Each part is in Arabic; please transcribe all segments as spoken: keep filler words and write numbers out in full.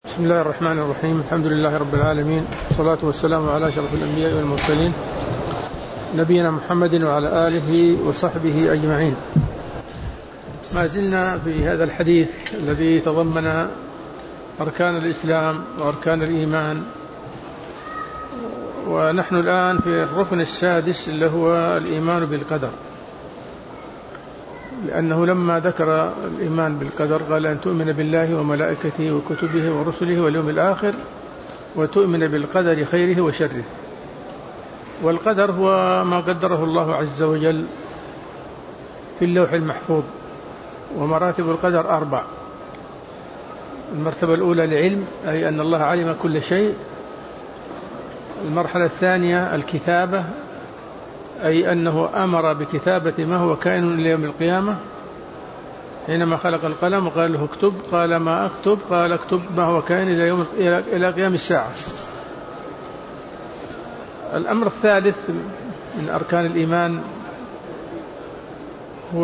بسم الله الرحمن الرحيم. الحمد لله رب العالمين، والصلاة والسلام على أشرف الأنبياء والمرسلين نبينا محمد وعلى آله وصحبه أجمعين. ما زلنا في هذا الحديث الذي تضمن أركان الإسلام وأركان الإيمان، ونحن الآن في الركن السادس اللي هو الإيمان بالقدر، لأنه لما ذكر الإيمان بالقدر قال أن تؤمن بالله وملائكته وكتبه ورسله واليوم الآخر وتؤمن بالقدر خيره وشره. والقدر هو ما قدره الله عز وجل في اللوح المحفوظ. ومراتب القدر أربع: المرتبة الأولى العلم، أي أن الله علم كل شيء. المرحلة الثانية الكتابة، أي أنه أمر بكتابة ما هو كائن إلى يوم القيامة. حينما خلق القلم وقال له اكتب، قال ما أكتب؟ قال اكتب ما هو كائن إلى يوم إلى قيام الساعة. الأمر الثالث من أركان الإيمان هو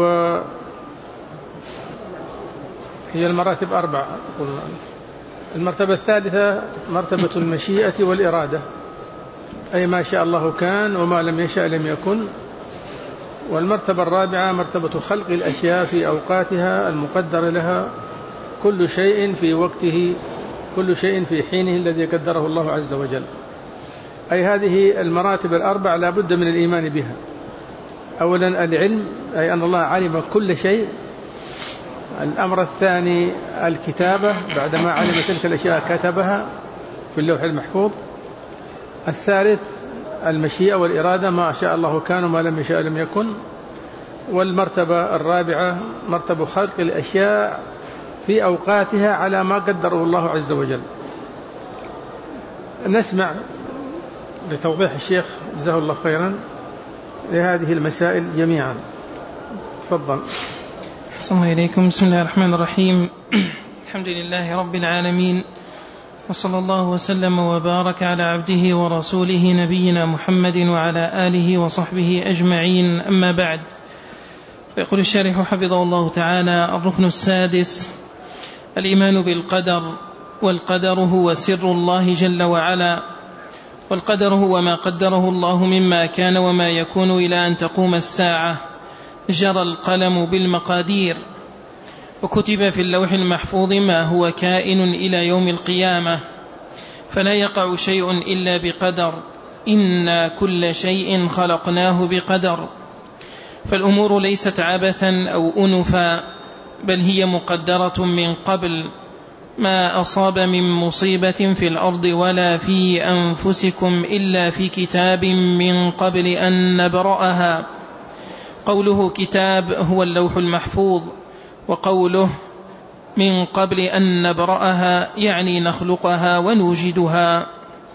هي المراتب أربع. المرتبة الثالثة مرتبة المشيئة والإرادة، أي ما شاء الله كان وما لم يشأ لم يكن. والمرتبة الرابعة مرتبة خلق الأشياء في أوقاتها المقدر لها، كل شيء في وقته، كل شيء في حينه الذي قدره الله عز وجل. أي هذه المراتب الأربع لا بد من الإيمان بها. أولا العلم، أي أن الله علم كل شيء. الأمر الثاني الكتابة، بعدما علم تلك الأشياء كتبها في اللوح المحفوظ. الثالث المشيئة والإرادة، ما شاء الله كان وما لم يشاء لم يكن. والمرتبة الرابعة مرتبة خلق الأشياء في أوقاتها على ما قدره الله عز وجل. نسمع لتوضيح الشيخ جزاه الله خيرا لهذه المسائل جميعا. تفضل. أحسن الله إليكم. بسم الله الرحمن الرحيم. الحمد لله رب العالمين، وصلى الله وسلم وبارك على عبده ورسوله نبينا محمد وعلى آله وصحبه أجمعين. أما بعد، فيقول الشارح حفظه الله تعالى: الركن السادس الإيمان بالقدر. والقدر هو سر الله جل وعلا، والقدر هو ما قدره الله مما كان وما يكون إلى أن تقوم الساعة. جرى القلم بالمقادير، وكتب في اللوح المحفوظ ما هو كائن إلى يوم القيامة، فلا يقع شيء إلا بقدر. إنا كل شيء خلقناه بقدر. فالأمور ليست عبثا أو أنفا، بل هي مقدرة من قبل. ما أصاب من مصيبة في الأرض ولا في أنفسكم إلا في كتاب من قبل أن نبرأها. قوله كتاب هو اللوح المحفوظ، وقوله من قبل أن نبرأها يعني نخلقها ونوجدها.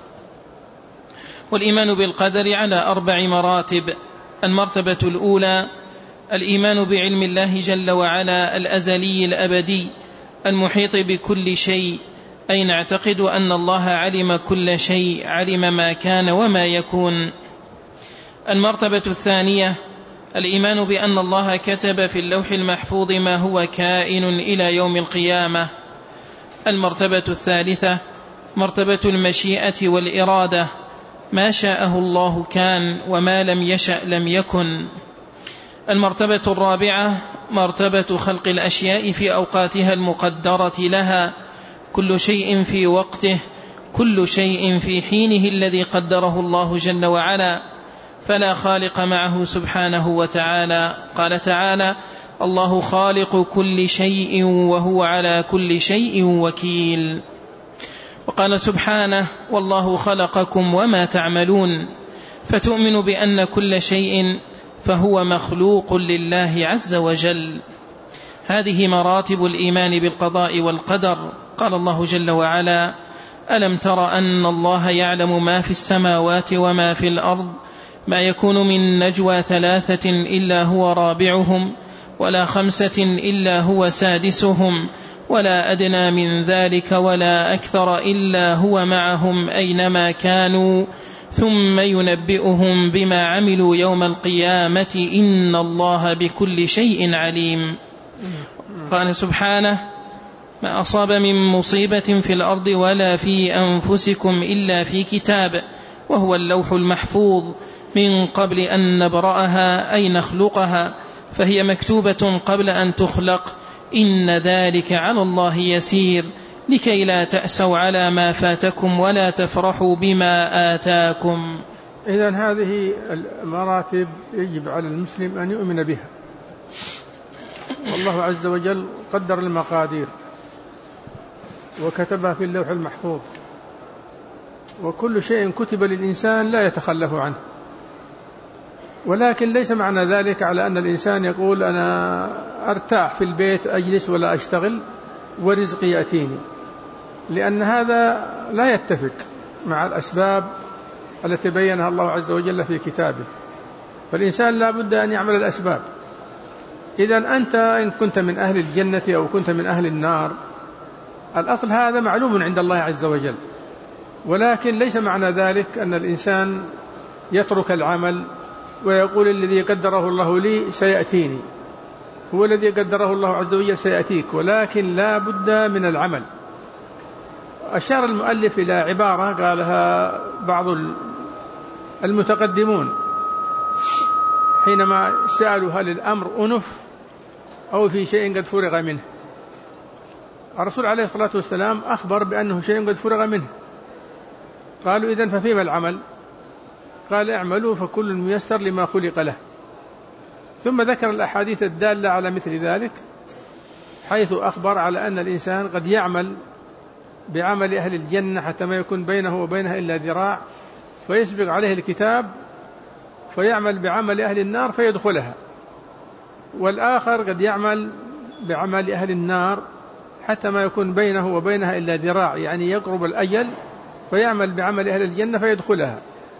والإيمان بالقدر على أربع مراتب. المرتبة الأولى الإيمان بعلم الله جل وعلا الأزلي الأبدي المحيط بكل شيء، أي نعتقد أن الله علم كل شيء، علم ما كان وما يكون. المرتبة الثانية الإيمان بأن الله كتب في اللوح المحفوظ ما هو كائن إلى يوم القيامة. المرتبة الثالثة مرتبة المشيئة والإرادة، ما شاءه الله كان وما لم يشأ لم يكن. المرتبة الرابعة مرتبة خلق الأشياء في أوقاتها المقدرة لها، كل شيء في وقته، كل شيء في حينه الذي قدره الله جل وعلا، فلا خالق معه سبحانه وتعالى. قال تعالى: الله خالق كل شيء وهو على كل شيء وكيل. وقال سبحانه: والله خلقكم وما تعملون. فتؤمن بأن كل شيء فهو مخلوق لله عز وجل. هذه مراتب الإيمان بالقضاء والقدر. قال الله جل وعلا: ألم تر أن الله يعلم ما في السماوات وما في الأرض، ما يكون من نجوى ثلاثة إلا هو رابعهم، ولا خمسة إلا هو سادسهم، ولا أدنى من ذلك ولا أكثر إلا هو معهم أينما كانوا، ثم ينبئهم بما عملوا يوم القيامة إن الله بكل شيء عليم. قال سبحانه: ما أصاب من مصيبة في الأرض ولا في أنفسكم إلا في كتاب وهو اللوح المحفوظ من قبل أن نبرأها أي نخلقها، فهي مكتوبة قبل أن تخلق. إن ذلك على الله يسير، لكي لا تأسوا على ما فاتكم ولا تفرحوا بما آتاكم. إذن هذه المراتب يجب على المسلم أن يؤمن بها، والله عز وجل قدر المقادير وكتبها في اللوح المحفوظ، وكل شيء كتب للإنسان لا يتخلف عنه. ولكن ليس معنى ذلك على أن الإنسان يقول أنا أرتاح في البيت أجلس ولا أشتغل ورزقي يأتيني، لأن هذا لا يتفق مع الأسباب التي بينها الله عز وجل في كتابه. فالإنسان لا بد أن يعمل الأسباب. إذن أنت إن كنت من أهل الجنة أو كنت من أهل النار، الأصل هذا معلوم عند الله عز وجل، ولكن ليس معنى ذلك أن الإنسان يترك العمل ويقول الذي قدره الله لي سيأتيني. هو الذي قدره الله عز وجل سيأتيك، ولكن لا بد من العمل. أشار المؤلف إلى عبارة قالها بعض المتقدمون حينما سألوا هل الأمر أنف أو في شيء قد فرغ منه. الرسول عليه الصلاة والسلام أخبر بأنه شيء قد فرغ منه. قالوا إذن ففيما العمل؟ قال اعملوا فكل ميسر لما خلق له. ثم ذكر الأحاديث الدالة على مثل ذلك، حيث أخبر على أن الإنسان قد يعمل بعمل أهل الجنة حتى ما يكون بينه وبينها إلا ذراع فيسبق عليه الكتاب فيعمل بعمل أهل النار فيدخلها، والآخر قد يعمل بعمل أهل النار حتى ما يكون بينه وبينها إلا ذراع، يعني يقرب الأجل فيعمل بعمل أهل الجنة فيدخلها.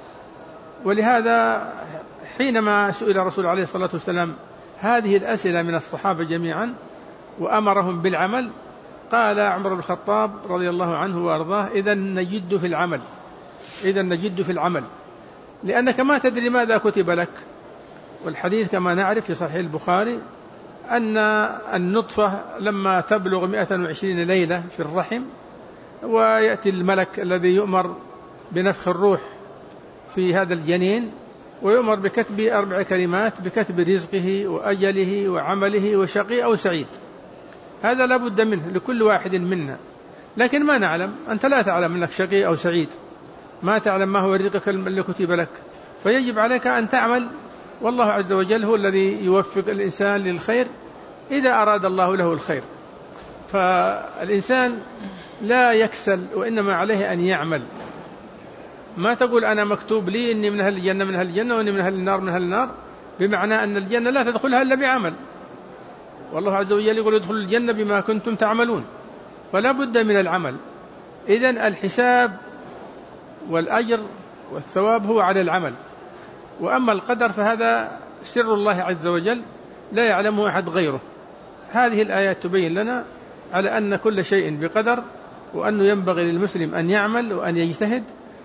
ولهذا حينما سئل الرسول عليه الصلاة والسلام هذه الأسئلة من الصحابة جميعا وأمرهم بالعمل، قال عمر بن الخطاب رضي الله عنه وأرضاه إذن نجد في العمل، إذن نجد في العمل، لأنك ما تدري ماذا كتب لك. والحديث كما نعرف في صحيح البخاري أن النطفة لما تبلغ مئة وعشرين ليلة في الرحم ويأتي الملك الذي يؤمر بنفخ الروح في هذا الجنين ويؤمر بكتب أربع كلمات، بكتب رزقه وأجله وعمله وشقي أو سعيد. هذا لا بد منه لكل واحد منا، لكن ما نعلم، أنت لا تعلم أنك شقي أو سعيد، ما تعلم ما هو رزقك اللي كتب لك، فيجب عليك أن تعمل، والله عز وجل هو الذي يوفق الإنسان للخير إذا أراد الله له الخير. فالإنسان لا يكسل، وإنما عليه أن يعمل. ما تقول أنا مكتوب لي إني من أهل الجنة من أهل الجنة وإني من أهل النار من أهل النار، بمعنى أن الجنة لا تدخلها إلا بعمل، والله عز وجل يقول ادخلوا الجنة بما كنتم تعملون، فلا بد من العمل. إذن الحساب والأجر والثواب هو على العمل، وأما القدر فهذا سر الله عز وجل لا يعلمه أحد غيره. هذه الآيات تبين لنا على أن كل شيء بقدر، وأنه ينبغي للمسلم أن يعمل وأن يجتهد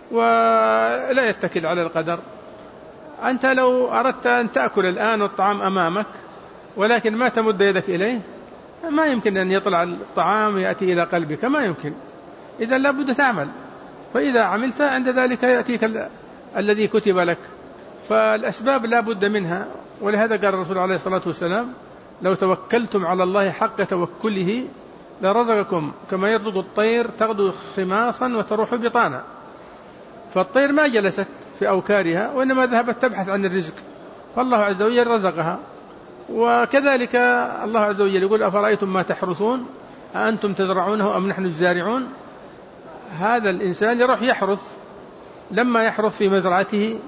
ولا يتكل على القدر. أنت لو أردت أن تأكل الآن والطعام أمامك ولكن ما تمد يدك إليه، ما يمكن أن يطلع الطعام يأتي إلى قلبك، ما يمكن. إذا لا بد تعمل، فإذا عملت عند ذلك يأتيك ال... الذي كتب لك. فالأسباب لا بد منها، ولهذا قال الرسول عليه الصلاة والسلام لو توكلتم على الله حق توكله لرزقكم كما يرزق الطير تغدو خماصا وتروح بطانا. فالطير ما جلست في أوكارها وإنما ذهبت تبحث عن الرزق، فالله عز وجل رزقها. وكذلك الله عز وجل يقول أفرأيتم ما تحرثون أأنتم تزرعونه أم نحن الزارعون. هذا الإنسان يروح يحرث، لما يحرث في مزرعته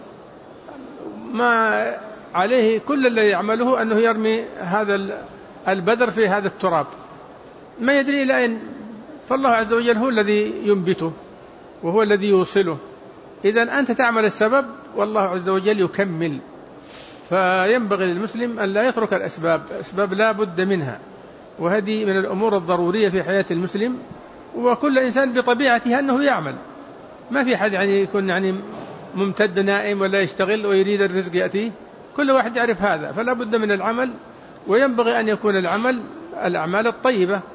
ما عليه كل الذي يعمله أنه يرمي هذا البذر في هذا التراب، ما يدري إلى أين. فالله عز وجل هو الذي ينبته وهو الذي يوصله. إذن أنت تعمل السبب والله عز وجل يكمل. فينبغي للمسلم أن لا يترك الأسباب، أسباب لا بد منها، وهذه من الأمور الضرورية في حياة المسلم. وكل إنسان بطبيعته أنه يعمل، ما في حد يعني يكون يعني ممتد نائم ولا يشتغل ويريد الرزق يأتيه، كل واحد يعرف هذا. فلا بد من العمل، وينبغي أن يكون العمل الأعمال الطيبة،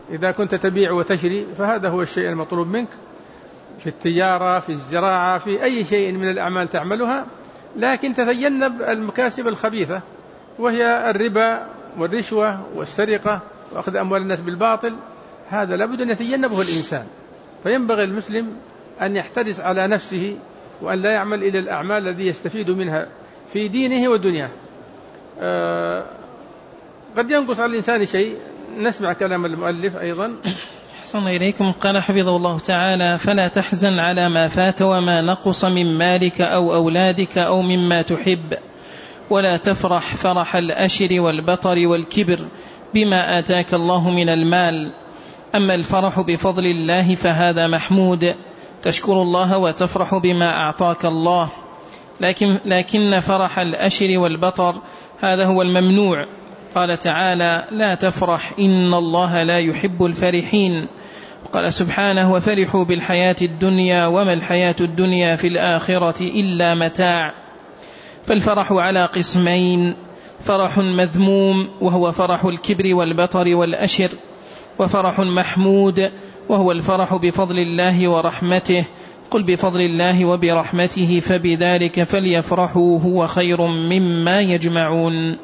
إذا كنت تبيع وتشري فهذا هو الشيء المطلوب منك في التجارة، في الزراعة، في أي شيء من الأعمال تعملها، لكن تتجنب المكاسب الخبيثة وهي الربا والرشوة والسرقة وأخذ أموال الناس بالباطل. هذا لابد أن يتجنبه الإنسان. فينبغي المسلم أن يحترس على نفسه وأن لا يعمل إلى الأعمال التي يستفيد منها في دينه ودنياه. آه قد ينقص على الإنسان شيء. نسمع كلام المؤلف أيضا. أحسن إليكم. قال حفظه الله تعالى: فلا تحزن على ما فات وما نقص من مالك أو أولادك أو مما تحب، ولا تفرح فرح الأشر والبطر والكبر بما آتاك الله من المال. أما الفرح بفضل الله فهذا محمود، تشكر الله وتفرح بما أعطاك الله، لكن, لكن فرح الأشر والبطر هذا هو الممنوع. قال تعالى: لا تفرح إن الله لا يحب الفرحين. قال سبحانه: وفرحوا بالحياة الدنيا وما الحياة الدنيا في الآخرة إلا متاع. فالفرح على قسمين: فرح مذموم وهو فرح الكبر والبطر والأشر، وفرح محمود وهو الفرح بفضل الله ورحمته. قل بفضل الله وبرحمته فبذلك فليفرحوا هو خير مما يجمعون.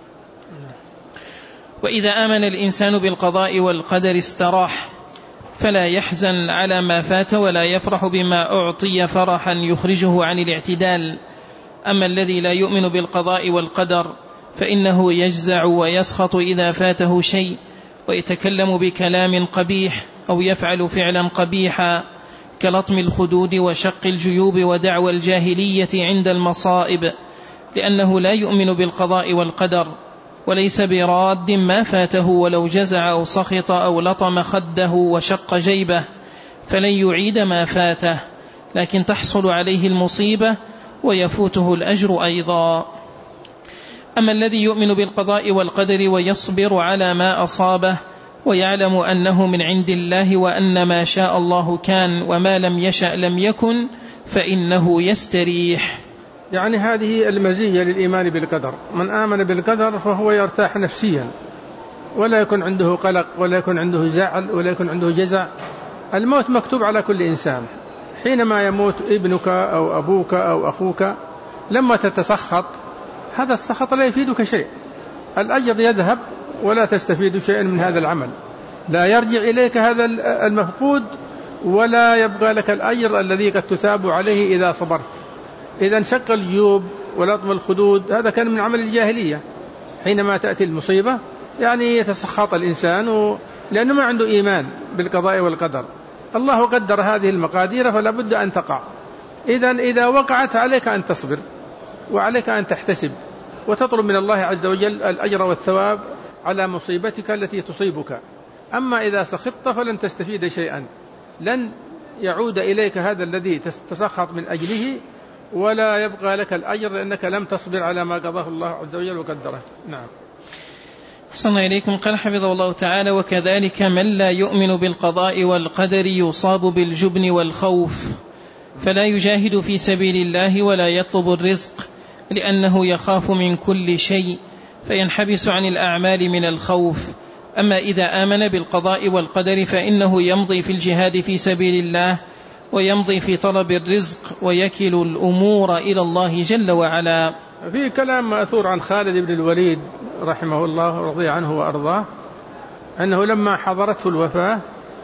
وإذا آمن الإنسان بالقضاء والقدر استراح، فلا يحزن على ما فات ولا يفرح بما أعطي فرحا يخرجه عن الاعتدال. أما الذي لا يؤمن بالقضاء والقدر فإنه يجزع ويسخط إذا فاته شيء، ويتكلم بكلام قبيح أو يفعل فعلا قبيحا كلطم الخدود وشق الجيوب ودعوى الجاهلية عند المصائب، لأنه لا يؤمن بالقضاء والقدر، وليس براد ما فاته ولو جزع أو سخط أو لطم خده وشق جيبه، فلن يعيد ما فاته، لكن تحصل عليه المصيبة ويفوته الأجر أيضا. أما الذي يؤمن بالقضاء والقدر ويصبر على ما أصابه ويعلم أنه من عند الله وأن ما شاء الله كان وما لم يشأ لم يكن، فإنه يستريح. يعني هذه المزية للإيمان بالقدر. من آمن بالقدر فهو يرتاح نفسيا، ولا يكون عنده قلق ولا يكون عنده زعل ولا يكون عنده جزع. الموت مكتوب على كل إنسان. حينما يموت ابنك أو أبوك أو أخوك لما تتسخط، هذا السخط لا يفيدك شيء، الأجر يذهب ولا تستفيد شيئا من هذا العمل، لا يرجع إليك هذا المفقود ولا يبقى لك الأجر الذي قد تثاب عليه إذا صبرت. إذا انشق الجيوب ولطم الخدود هذا كان من عمل الجاهلية. حينما تأتي المصيبة يعني يتسخط الإنسان و... لأنه ما عنده إيمان بالقضاء والقدر. الله قدر هذه المقادير فلا بد أن تقع. إذا إذا وقعت عليك أن تصبر وعليك أن تحتسب وتطلب من الله عز وجل الأجر والثواب على مصيبتك التي تصيبك. أما إذا سخطت فلن تستفيد شيئا، لن يعود إليك هذا الذي تسخط من أجله ولا يبقى لك الأجر لأنك لم تصبر على ما قضاه الله عز وجل وقدره. نعم. أحسن إليكم. قال حفظه الله تعالى: وكذلك من لا يؤمن بالقضاء والقدر يصاب بالجبن والخوف، فلا يجاهد في سبيل الله ولا يطلب الرزق لأنه يخاف من كل شيء، فينحبس عن الأعمال من الخوف. أما إذا آمن بالقضاء والقدر فإنه يمضي في الجهاد في سبيل الله ويمضي في طلب الرزق ويكل الأمور إلى الله جل وعلا. في كلام مأثور عن خالد بن الوليد رحمه الله رضي عنه وأرضاه أنه لما حضرته الوفاة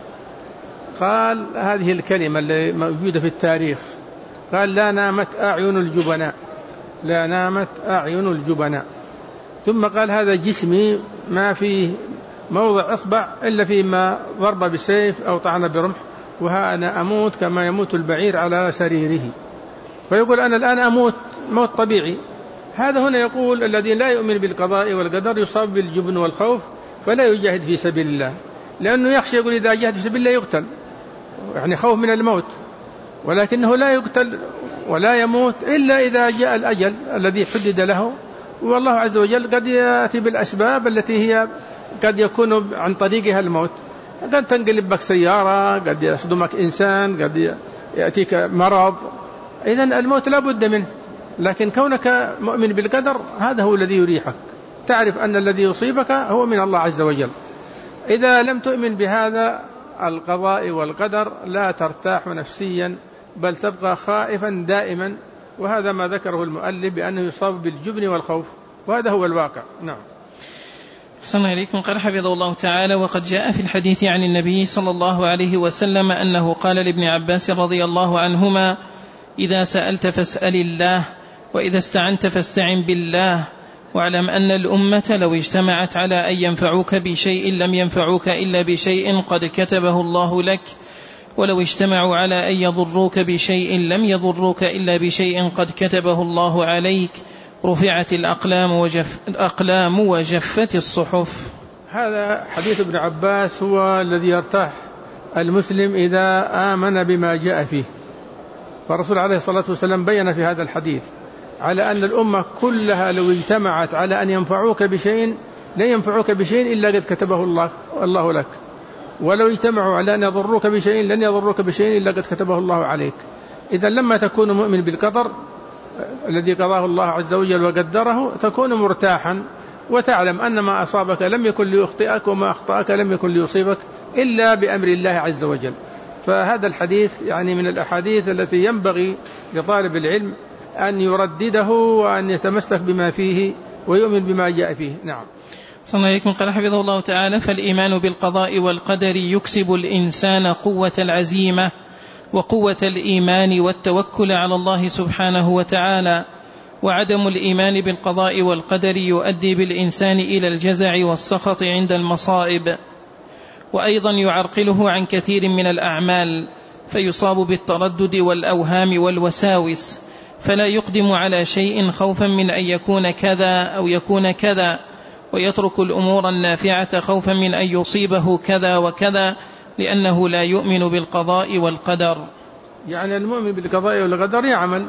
قال هذه الكلمة اللي موجودة في التاريخ، قال: لا نامت أعين الجبناء، لا نامت أعين الجبناء. ثم قال: هذا جسمي ما فيه موضع إصبع إلا فيما ضرب بالسيف أو طعن برمح، وها أنا أموت كما يموت البعير على سريره. فيقول أنا الآن أموت موت طبيعي. هذا هنا يقول الذي لا يؤمن بالقضاء والقدر يصاب بالجبن والخوف فلا يجاهد في سبيل الله، لأنه يخشى، يقول إذا جاهد في سبيل الله يقتل، يعني خوف من الموت، ولكنه لا يقتل ولا يموت إلا إذا جاء الأجل الذي حدد له. والله عز وجل قد يأتي بالأسباب التي هي قد يكون عن طريقها الموت، قد تنقلب بك سيارة، قد يصدمك إنسان، قد يأتيك مرض. إذن الموت لا بد منه، لكن كونك مؤمن بالقدر هذا هو الذي يريحك، تعرف أن الذي يصيبك هو من الله عز وجل. إذا لم تؤمن بهذا القضاء والقدر لا ترتاح نفسيا، بل تبقى خائفا دائما، وهذا ما ذكره المؤلف بأنه يصاب بالجبن والخوف، وهذا هو الواقع. نعم. أحسن إليكم. قال حفظه الله تعالى: وقد جاء في الحديث عن النبي صلى الله عليه وسلم أنه قال لابن عباس رضي الله عنهما: إذا سألت فاسأل الله، وإذا استعنت فاستعن بالله، واعلم أن الأمة لو اجتمعت على أن ينفعوك بشيء لم ينفعوك إلا بشيء قد كتبه الله لك، ولو اجتمعوا على أن يضروك بشيء لم يضروك إلا بشيء قد كتبه الله عليك، رفعت الأقلام وجف الأقلام وجفت الصحف. هذا حديث ابن عباس هو الذي يرتاح المسلم إذا آمن بما جاء فيه. فالرسول عليه الصلاة والسلام بين في هذا الحديث على أن الأمة كلها لو اجتمعت على أن ينفعوك بشيء لا ينفعوك بشيء إلا قد كتبه الله, الله لك، ولو اجتمعوا على أن يضروك بشيء لن يضروك بشيء إلا قد كتبه الله عليك. إذا لما تكون مؤمن بالقدر الذي قضاه الله عز وجل وقدره تكون مرتاحا، وتعلم أن ما أصابك لم يكن ليخطئك، وما أخطأك لم يكن ليصيبك إلا بأمر الله عز وجل. فهذا الحديث يعني من الأحاديث التي ينبغي لطالب العلم أن يردده وأن يتمسك بما فيه ويؤمن بما جاء فيه. نعم. صلى الله عليكم. قال حفظه الله تعالى: فالإيمان بالقضاء والقدر يكسب الإنسان قوة العزيمة وقوة الإيمان والتوكل على الله سبحانه وتعالى، وعدم الإيمان بالقضاء والقدر يؤدي بالإنسان إلى الجزع والسخط عند المصائب، وأيضا يعرقله عن كثير من الأعمال فيصاب بالتردد والأوهام والوساوس، فلا يقدم على شيء خوفا من أن يكون كذا أو يكون كذا، ويترك الأمور النافعة خوفا من أن يصيبه كذا وكذا، لأنه لا يؤمن بالقضاء والقدر. يعني المؤمن بالقضاء والقدر يعمل،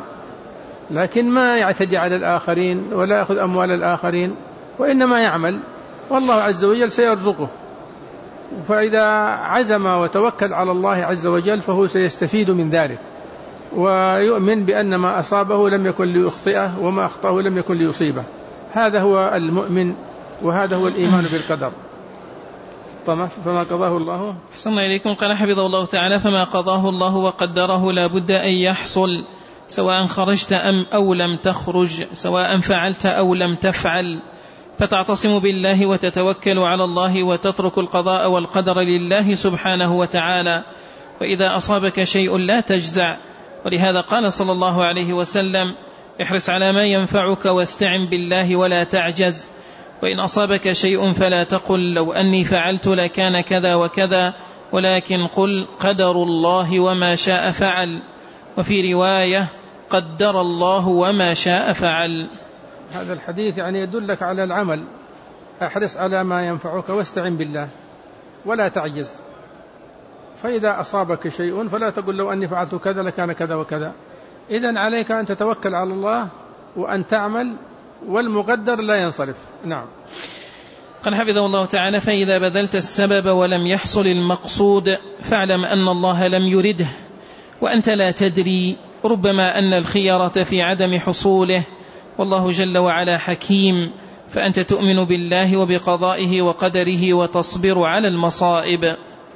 لكن ما يعتدي على الآخرين ولا يأخذ أموال الآخرين، وإنما يعمل، والله عز وجل سيرزقه. فإذا عزم وتوكل على الله عز وجل فهو سيستفيد من ذلك، ويؤمن بأن ما أصابه لم يكن ليخطئه وما أخطأه لم يكن ليصيبه. هذا هو المؤمن، وهذا هو الإيمان بالقدر. فما قضاه الله. أحسن إليكم. قال حفظه الله تعالى: فما قضاه الله وقدره لا بد أن يحصل، سواء خرجت أم أو لم تخرج، سواء فعلت أو لم تفعل، فتعتصم بالله وتتوكل على الله وتترك القضاء والقدر لله سبحانه وتعالى. وإذا أصابك شيء لا تجزع، ولهذا قال صلى الله عليه وسلم: احرص على ما ينفعك واستعن بالله ولا تعجز. وإن أصابك شيء فلا تقل لو أني فعلت لكان كذا وكذا، ولكن قل قدر الله وما شاء فعل. وفي رواية: قدر الله وما شاء فعل. هذا الحديث يعني يدلك على العمل. احرص على ما ينفعك واستعن بالله ولا تعجز. فإذا أصابك شيء فلا تقل لو أني فعلت كذا لكان كذا وكذا. إذن عليك أن تتوكل على الله وأن تعمل، والمقدر لا ينصرف. نعم. قال حفظه الله تعالى: فإذا بذلت السبب ولم يحصل المقصود فاعلم أن الله لم يرده، وأنت لا تدري، ربما أن الخيرة في عدم حصوله، والله جل وعلا حكيم، فأنت تؤمن بالله وبقضائه وقدره وتصبر على المصائب.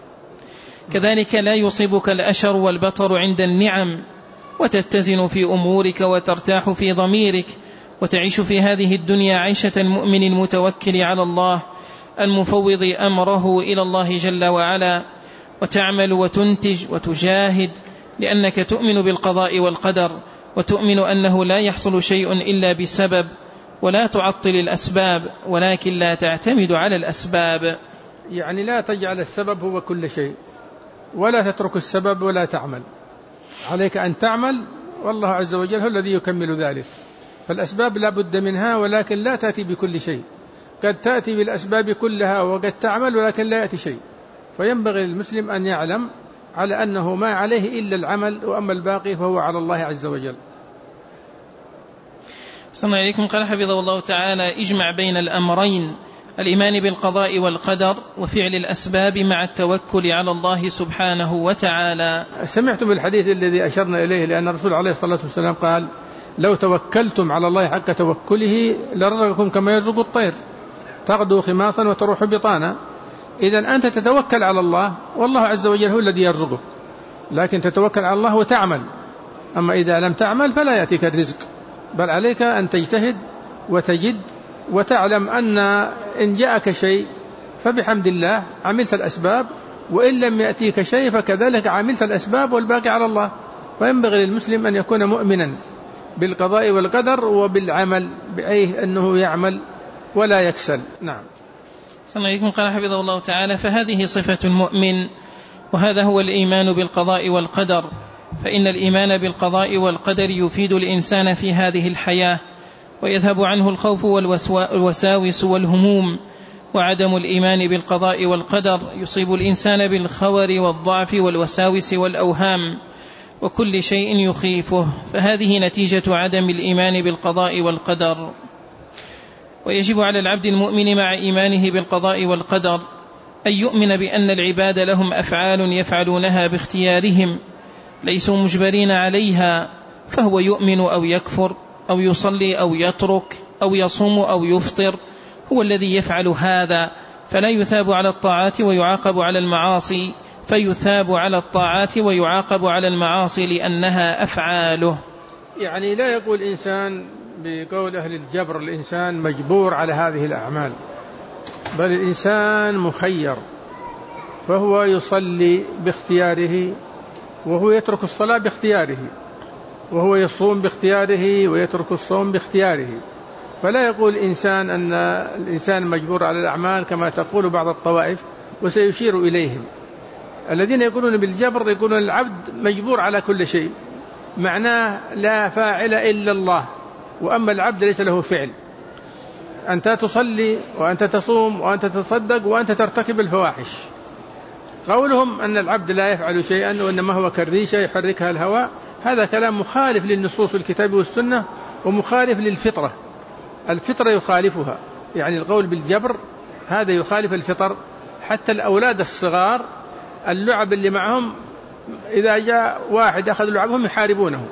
كذلك لا يصيبك الأشر والبطر عند النعم، وتتزن في أمورك وترتاح في ضميرك، وتعيش في هذه الدنيا عيشة المؤمن المتوكل على الله المفوض أمره إلى الله جل وعلا، وتعمل وتنتج وتجاهد، لأنك تؤمن بالقضاء والقدر، وتؤمن أنه لا يحصل شيء إلا بسبب، ولا تعطل الأسباب، ولكن لا تعتمد على الأسباب. يعني لا تجعل السبب هو كل شيء، ولا تترك السبب ولا تعمل. عليك أن تعمل، والله عز وجل هو الذي يكمل ذلك. فالأسباب لا بد منها، ولكن لا تأتي بكل شيء. قد تأتي بالأسباب كلها وقد تعمل، ولكن لا يأتي شيء. فينبغي للمسلم أن يعلم على أنه ما عليه إلا العمل، وأما الباقي فهو على الله عز وجل. صلى الله عليكم. قال حفظه الله تعالى: اجمع بين الأمرين، الإيمان بالقضاء والقدر وفعل الأسباب مع التوكل على الله سبحانه وتعالى. سمعتم الحديث الذي أشرنا إليه، لأن الرسول عليه الصلاة والسلام قال: لو توكلتم على الله حق توكله لرزقكم كما يرزق الطير، تغدو خماصا وتروح بطانا. إذن أنت تتوكل على الله، والله عز وجل هو الذي يرزقك، لكن تتوكل على الله وتعمل. أما إذا لم تعمل فلا يأتيك الرزق، بل عليك أن تجتهد وتجد وتعلم أن إن جاءك شيء فبحمد الله عملت الأسباب، وإن لم يأتيك شيء فكذلك عملت الأسباب والباقي على الله. فينبغي للمسلم أن يكون مؤمنا بالقضاء والقدر وبالعمل، بأي أنه يعمل ولا يكسل. نعم. صلى الله عليه وسلم قال حفظه الله تعالى: فهذه صفة المؤمن، وهذا هو الإيمان بالقضاء والقدر. فإن الإيمان بالقضاء والقدر يفيد الإنسان في هذه الحياة، ويذهب عنه الخوف والوساوس والهموم. وعدم الإيمان بالقضاء والقدر يصيب الإنسان بالخور والضعف والوساوس والأوهام وكل شيء يخيفه، فهذه نتيجة عدم الإيمان بالقضاء والقدر. ويجب على العبد المؤمن مع إيمانه بالقضاء والقدر أن يؤمن بأن العباد لهم أفعال يفعلونها باختيارهم، ليسوا مجبرين عليها، فهو يؤمن أو يكفر أو يصلي أو يترك أو يصوم أو يفطر، هو الذي يفعل هذا، فلا يثاب على الطاعات ويعاقب على المعاصي فيثاب على الطاعات ويعاقب على المعاصي لأنها أفعاله. يعني لا يقول إنسان بقول أهل الجبر الإنسان مجبور على هذه الأعمال، بل الإنسان مخير، فهو يصلي باختياره، وهو يترك الصلاة باختياره، وهو يصوم باختياره ويترك الصوم باختياره. فلا يقول إنسان أن الإنسان مجبور على الأعمال كما تقول بعض الطوائف، وسيشير إليهم الذين يقولون بالجبر، يقولون العبد مجبور على كل شيء، معناه لا فاعل إلا الله، وأما العبد ليس له فعل. أنت تصلي وأنت تصوم وأنت تصدق وأنت ترتكب الفواحش. قولهم أن العبد لا يفعل شيئا وإنما هو كالريشة يحركها الهواء، هذا كلام مخالف للنصوص في الكتاب والسنة ومخالف للفطرة. الفطرة يخالفها، يعني القول بالجبر هذا يخالف الفطر. حتى الأولاد الصغار اللعب اللي معهم إذا جاء واحد أخذ لعبهم يحاربونه.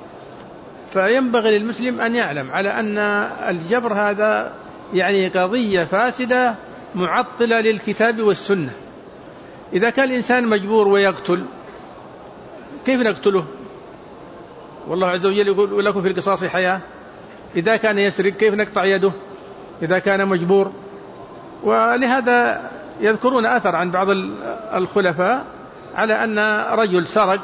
فينبغي للمسلم أن يعلم على أن الجبر هذا يعني قضية فاسدة معطلة للكتاب والسنة. إذا كان الإنسان مجبور ويقتل، كيف نقتله؟ والله عز وجل يقول لكم في القصاص حياة. إذا كان يسرق كيف نقطع يده إذا كان مجبور؟ ولهذا يذكرون أثر عن بعض الخلفاء على أن رجل سرق،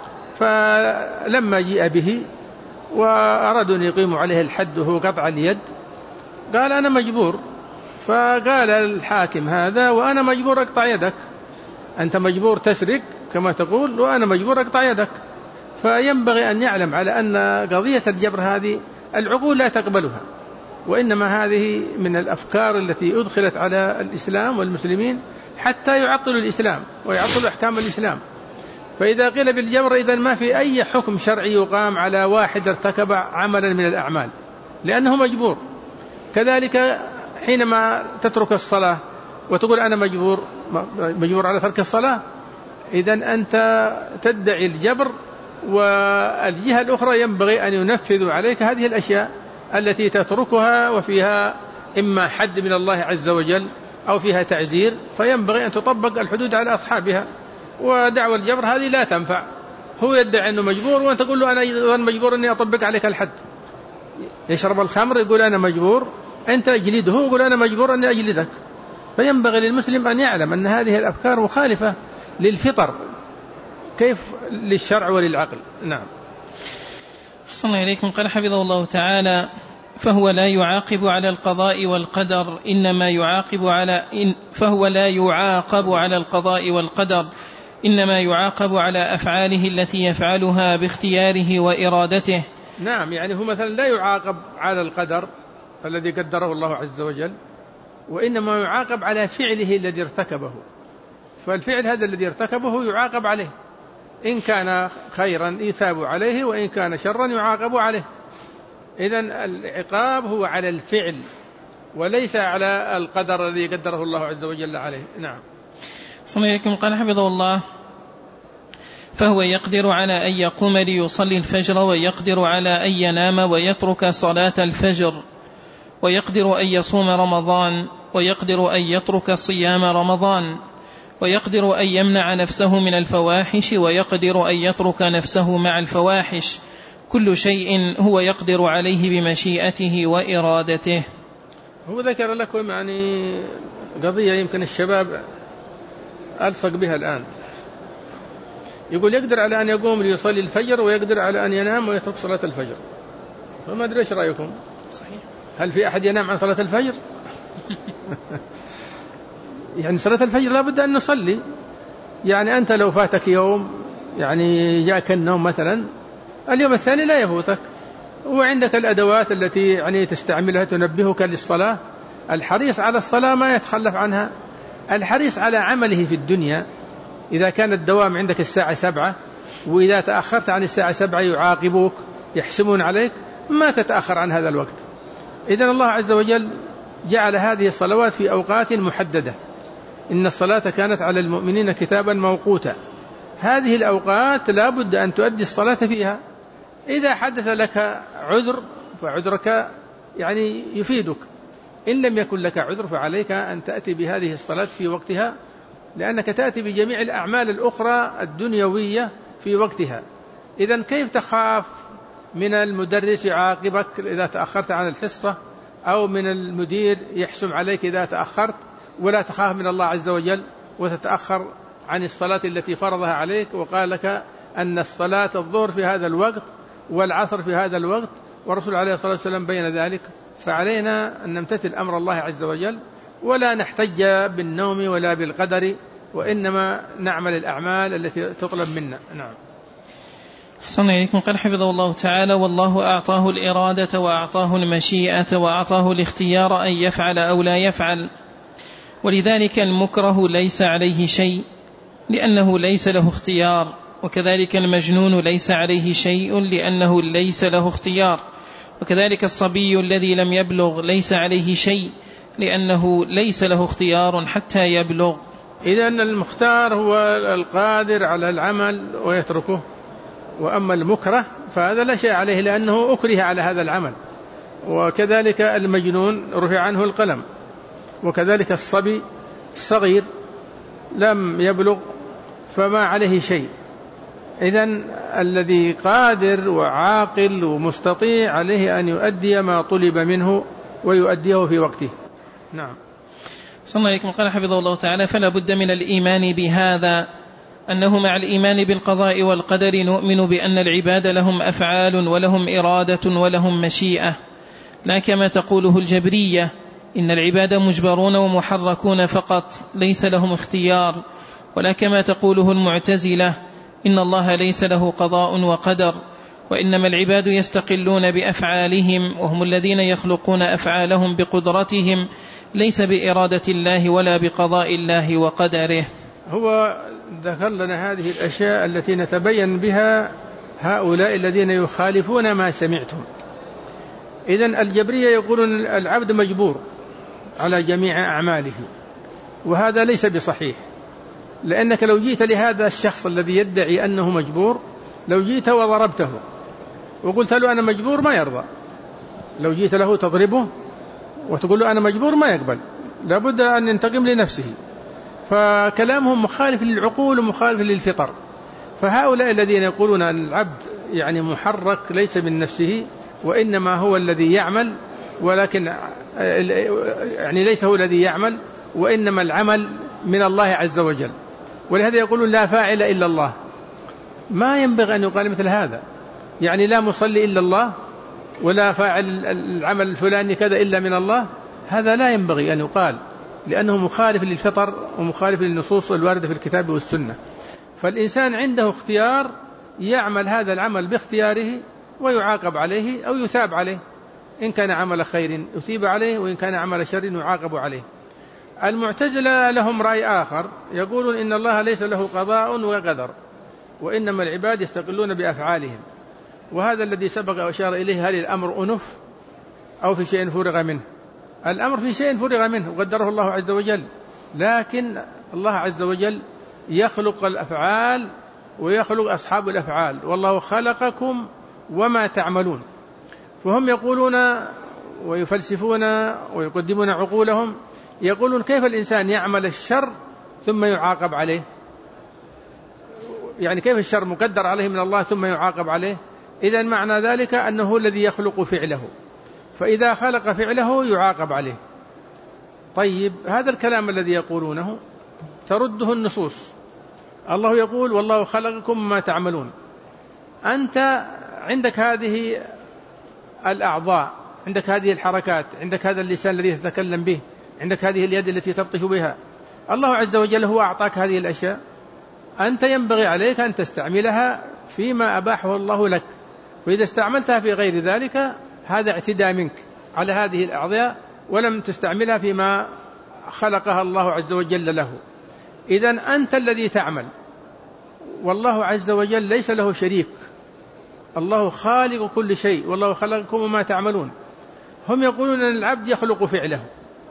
فلما جيء به وأرادوا أن يقيموا عليه الحد وهو قطع اليد، قال أنا مجبور. فقال الحاكم هذا وأنا مجبور أقطع يدك، أنت مجبور تسرق كما تقول وأنا مجبور أقطع يدك. فينبغي أن يعلم على أن قضية الجبر هذه العقول لا تقبلها، وإنما هذه من الأفكار التي أدخلت على الإسلام والمسلمين حتى يعطلوا الإسلام ويعطلوا أحكام الإسلام. فإذا قيل بالجبر إذن ما في أي حكم شرعي يقام على واحد ارتكب عملا من الأعمال لأنه مجبور. كذلك حينما تترك الصلاة وتقول أنا مجبور مجبور على ترك الصلاة، إذن أنت تدعي الجبر، والجهة الأخرى ينبغي أن ينفذوا عليك هذه الأشياء التي تتركها وفيها إما حد من الله عز وجل أو فيها تعزير، فينبغي أن تطبق الحدود على أصحابها. ودعوى الجبر هذه لا تنفع. هو يدعي أنه مجبور وأنت تقول له أنا أيضا مجبور أني أطبق عليك الحد. يشرب الخمر يقول أنا مجبور، أنت أجلده ويقول أنا مجبور أني أجلدك. فينبغي للمسلم أن يعلم أن هذه الأفكار مخالفة للفطر كيف للشرع وللعقل. نعم. أحسن الله إليكم. قال حفظه الله تعالى: فهو لا يعاقب على القضاء والقدر إنما يعاقب على إن فهو لا يعاقب على القضاء والقدر إنما يعاقب على أفعاله التي يفعلها باختياره وإرادته. نعم، يعني هو مثلا لا يعاقب على القدر الذي قدره الله عز وجل، وإنما يعاقب على فعله الذي ارتكبه. فالفعل هذا الذي ارتكبه يعاقب عليه، إن كان خيرا يثاب عليه وإن كان شرا يعاقب عليه. إذن العقاب هو على الفعل وليس على القدر الذي قدره الله عز وجل عليه. نعم. صلى الله عليه وسلم. قال حفظه الله: فهو يقدر على أن يقوم ليصلي الفجر، ويقدر على أن ينام ويترك صلاة الفجر، ويقدر أن يصوم رمضان ويقدر أن يترك صيام رمضان، ويقدر أن يمنع نفسه من الفواحش، ويقدر أن يترك نفسه مع الفواحش. كل شيء هو يقدر عليه بمشيئته وإرادته. هو ذكر لكم يعني قضية يمكن الشباب ألصق بها الآن. يقول يقدر على أن يقوم ليصلي الفجر، ويقدر على أن ينام ويترك صلاة الفجر. فما أدري إيش رأيكم؟ صحيح. هل في أحد ينام عن صلاة الفجر؟ يعني صلاة الفجر لا بد أن نصلي. يعني أنت لو فاتك يوم، يعني جاءك النوم مثلا، اليوم الثاني لا يفوتك، وعندك الأدوات التي يعني تستعملها تنبهك للصلاة. الحريص على الصلاة ما يتخلف عنها. الحريص على عمله في الدنيا، إذا كان الدوام عندك الساعة سبعة وإذا تأخرت عن الساعة سبعة يعاقبوك يحسمون عليك، ما تتأخر عن هذا الوقت. إذن الله عز وجل جعل هذه الصلوات في أوقات محددة. إن الصلاة كانت على المؤمنين كتابا موقوتا. هذه الأوقات لا بد أن تؤدي الصلاة فيها. إذا حدث لك عذر فعذرك يعني يفيدك، إن لم يكن لك عذر فعليك أن تأتي بهذه الصلاة في وقتها، لأنك تأتي بجميع الأعمال الأخرى الدنيوية في وقتها. إذن كيف تخاف من المدرس يعاقبك إذا تأخرت عن الحصة، أو من المدير يحسم عليك إذا تأخرت، ولا تخاف من الله عز وجل وتتأخر عن الصلاة التي فرضها عليك وقال لك أن الصلاة الظهر في هذا الوقت والعصر في هذا الوقت، والرسول عليه الصلاة والسلام بين ذلك. فعلينا أن نمتثل أمر الله عز وجل، ولا نحتج بالنوم ولا بالقدر، وإنما نعمل الأعمال التي تطلب منا. نعم. أحسن إليكم. قال حفظه الله تعالى: والله أعطاه الإرادة وأعطاه المشيئة وأعطاه الاختيار أن يفعل أو لا يفعل، ولذلك المكره ليس عليه شيء لأنه ليس له اختيار، وكذلك المجنون ليس عليه شيء لأنه ليس له اختيار، وكذلك الصبي الذي لم يبلغ ليس عليه شيء لأنه ليس له اختيار حتى يبلغ. إذن المختار هو القادر على العمل ويتركه، وأما المكره فهذا لا شيء عليه لأنه أكره على هذا العمل. وكذلك المجنون رفع عنه القلم، وكذلك الصبي الصغير لم يبلغ فما عليه شيء. إذن الذي قادر وعاقل ومستطيع عليه أن يؤدي ما طلب منه ويؤديه في وقته. نعم. صلى الله عليكم. قال حفظه الله تعالى: فلا بد من الإيمان بهذا، أنه مع الإيمان بالقضاء والقدر نؤمن بأن العباد لهم أفعال ولهم إرادة ولهم مشيئة، لا كما تقوله الجبرية إن العباد مجبرون ومحركون فقط ليس لهم اختيار، ولا كما تقوله المعتزلة إن الله ليس له قضاء وقدر، وإنما العباد يستقلون بأفعالهم، وهم الذين يخلقون أفعالهم بقدرتهم ليس بإرادة الله ولا بقضاء الله وقدره. هو ذكر لنا هذه الأشياء التي نتبين بها هؤلاء الذين يخالفون ما سمعتم. إذن الجبرية يقولون العبد مجبور على جميع أعماله، وهذا ليس بصحيح، لأنك لو جيت لهذا الشخص الذي يدعي أنه مجبور، لو جيت وضربته وقلت له أنا مجبور ما يرضى. لو جيت له تضربه وتقول له أنا مجبور ما يقبل، لابد أن ينتقم لنفسه. فكلامهم مخالف للعقول ومخالف للفطر. فهؤلاء الذين يقولون أن العبد يعني محرك ليس من نفسه، وإنما هو الذي يعمل، ولكن يعني ليس هو الذي يعمل، وإنما العمل من الله عز وجل، ولهذا يقولون لا فاعل إلا الله. ما ينبغي أن يقال مثل هذا، يعني لا مصلي إلا الله، ولا فاعل العمل الفلاني كذا إلا من الله. هذا لا ينبغي أن يقال، لأنه مخالف للفطر ومخالف للنصوص الواردة في الكتاب والسنة. فالإنسان عنده اختيار يعمل هذا العمل باختياره ويعاقب عليه أو يثاب عليه، إن كان عمل خير يثيب عليه، وإن كان عمل شر يعاقب عليه. المعتزلة لهم رأي آخر، يقولون إن الله ليس له قضاء وقدر، وإنما العباد يستقلون بأفعالهم. وهذا الذي سبق وأشار إليه، هل الأمر أنف أو في شيء فرغ منه؟ الأمر في شيء فرغ منه وقدره الله عز وجل، لكن الله عز وجل يخلق الأفعال ويخلق أصحاب الأفعال، والله خلقكم وما تعملون. فهم يقولون ويفلسفون ويقدمون عقولهم، يقولون كيف الإنسان يعمل الشر ثم يعاقب عليه؟ يعني كيف الشر مقدر عليه من الله ثم يعاقب عليه؟ إذن معنى ذلك أنه هو الذي يخلق فعله، فإذا خلق فعله يعاقب عليه. طيب هذا الكلام الذي يقولونه ترده النصوص. الله يقول والله خلقكم ما تعملون. أنت عندك هذه الأعضاء، عندك هذه الحركات، عندك هذا اللسان الذي تتكلم به، عندك هذه اليد التي تبطش بها. الله عز وجل هو أعطاك هذه الأشياء، أنت ينبغي عليك أن تستعملها فيما أباحه الله لك، وإذا استعملتها في غير ذلك هذا اعتداء منك على هذه الأعضاء ولم تستعملها فيما خلقها الله عز وجل له. إذن أنت الذي تعمل، والله عز وجل ليس له شريك، الله خالق كل شيء، والله خلقكم وما تعملون. هم يقولون أن العبد يخلق فعله،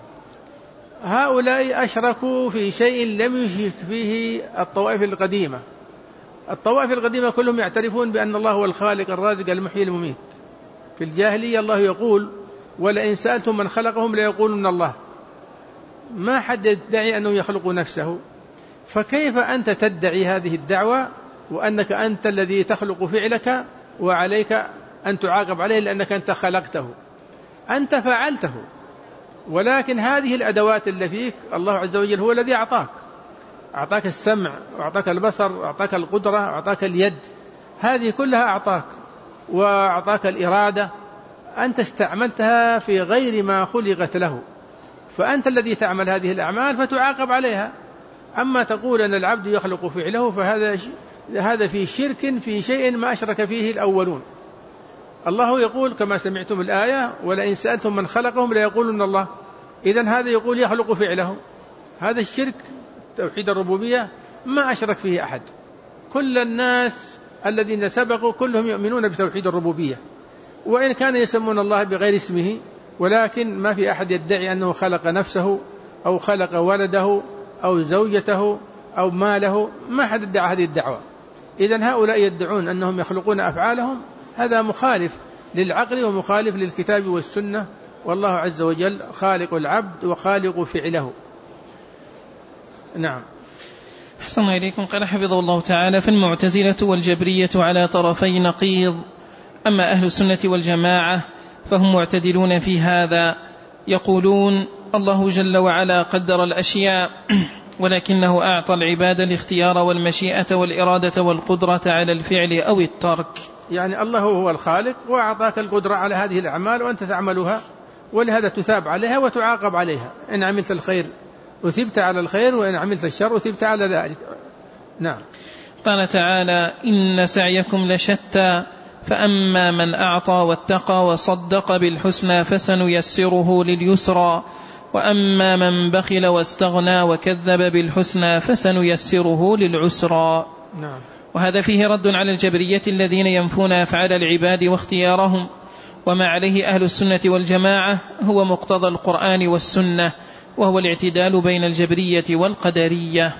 هؤلاء أشركوا في شيء لم يشرك فيه الطوائف القديمة. الطوائف القديمة كلهم يعترفون بأن الله هو الخالق الرازق المحيي المميت. في الجاهلية الله يقول ولئن سألتم من خلقهم ليقولون الله. ما حد يدعي أنه يخلق نفسه، فكيف أنت تدعي هذه الدعوة وأنك أنت الذي تخلق فعلك وعليك أن تعاقب عليه لأنك أنت خلقته؟ أنت فعلته، ولكن هذه الأدوات اللي فيك الله عز وجل هو الذي أعطاك، أعطاك السمع وأعطاك البصر وأعطاك القدرة وأعطاك اليد، هذه كلها أعطاك، وأعطاك الإرادة، أنت استعملتها في غير ما خلقت له، فأنت الذي تعمل هذه الأعمال فتعاقب عليها. أما تقول أن العبد يخلق فعله فهذا هذا في شرك في شيء ما أشرك فيه الأولون. الله يقول كما سمعتم الآية ولئن سألتم من خلقهم ليقولون الله. إذن هذا يقول يخلق فعله، هذا الشرك توحيد الربوبية ما أشرك فيه أحد. كل الناس الذين سبقوا كلهم يؤمنون بتوحيد الربوبية، وإن كان يسمون الله بغير اسمه، ولكن ما في أحد يدعي أنه خلق نفسه أو خلق ولده أو زوجته أو ماله، ما حد ادعى هذه الدعوة. إذن هؤلاء يدعون أنهم يخلقون أفعالهم، هذا مخالف للعقل ومخالف للكتاب والسنة، والله عز وجل خالق العبد وخالق فعله. نعم. أحسن إليكم. قال حفظه الله تعالى: فالمعتزلة والجبرية على طرفي نقيض، أما أهل السنة والجماعة فهم معتدلون في هذا، يقولون الله جل وعلا قدر الأشياء ولكنه أعطى العباد الاختيار والمشيئة والإرادة والقدرة على الفعل أو الترك. يعني الله هو الخالق وأعطاك القدرة على هذه الأعمال وأنت تعملها، ولهذا تثاب عليها وتعاقب عليها. إن عملت الخير أثبت على الخير، وإن عملت الشر أثبت على ذلك. نعم. قال تعالى: إن سعيكم لشتى فأما من أعطى واتقى وصدق بالحسنى فسنيسره لليسرى وأما من بخل واستغنى وكذب بالحسنى فسنيسره للعسرى. نعم. وهذا فيه رد على الجبرية الذين ينفون أفعال العباد واختيارهم، وما عليه أهل السنة والجماعة هو مقتضى القرآن والسنة، وهو الاعتدال بين الجبرية والقدرية.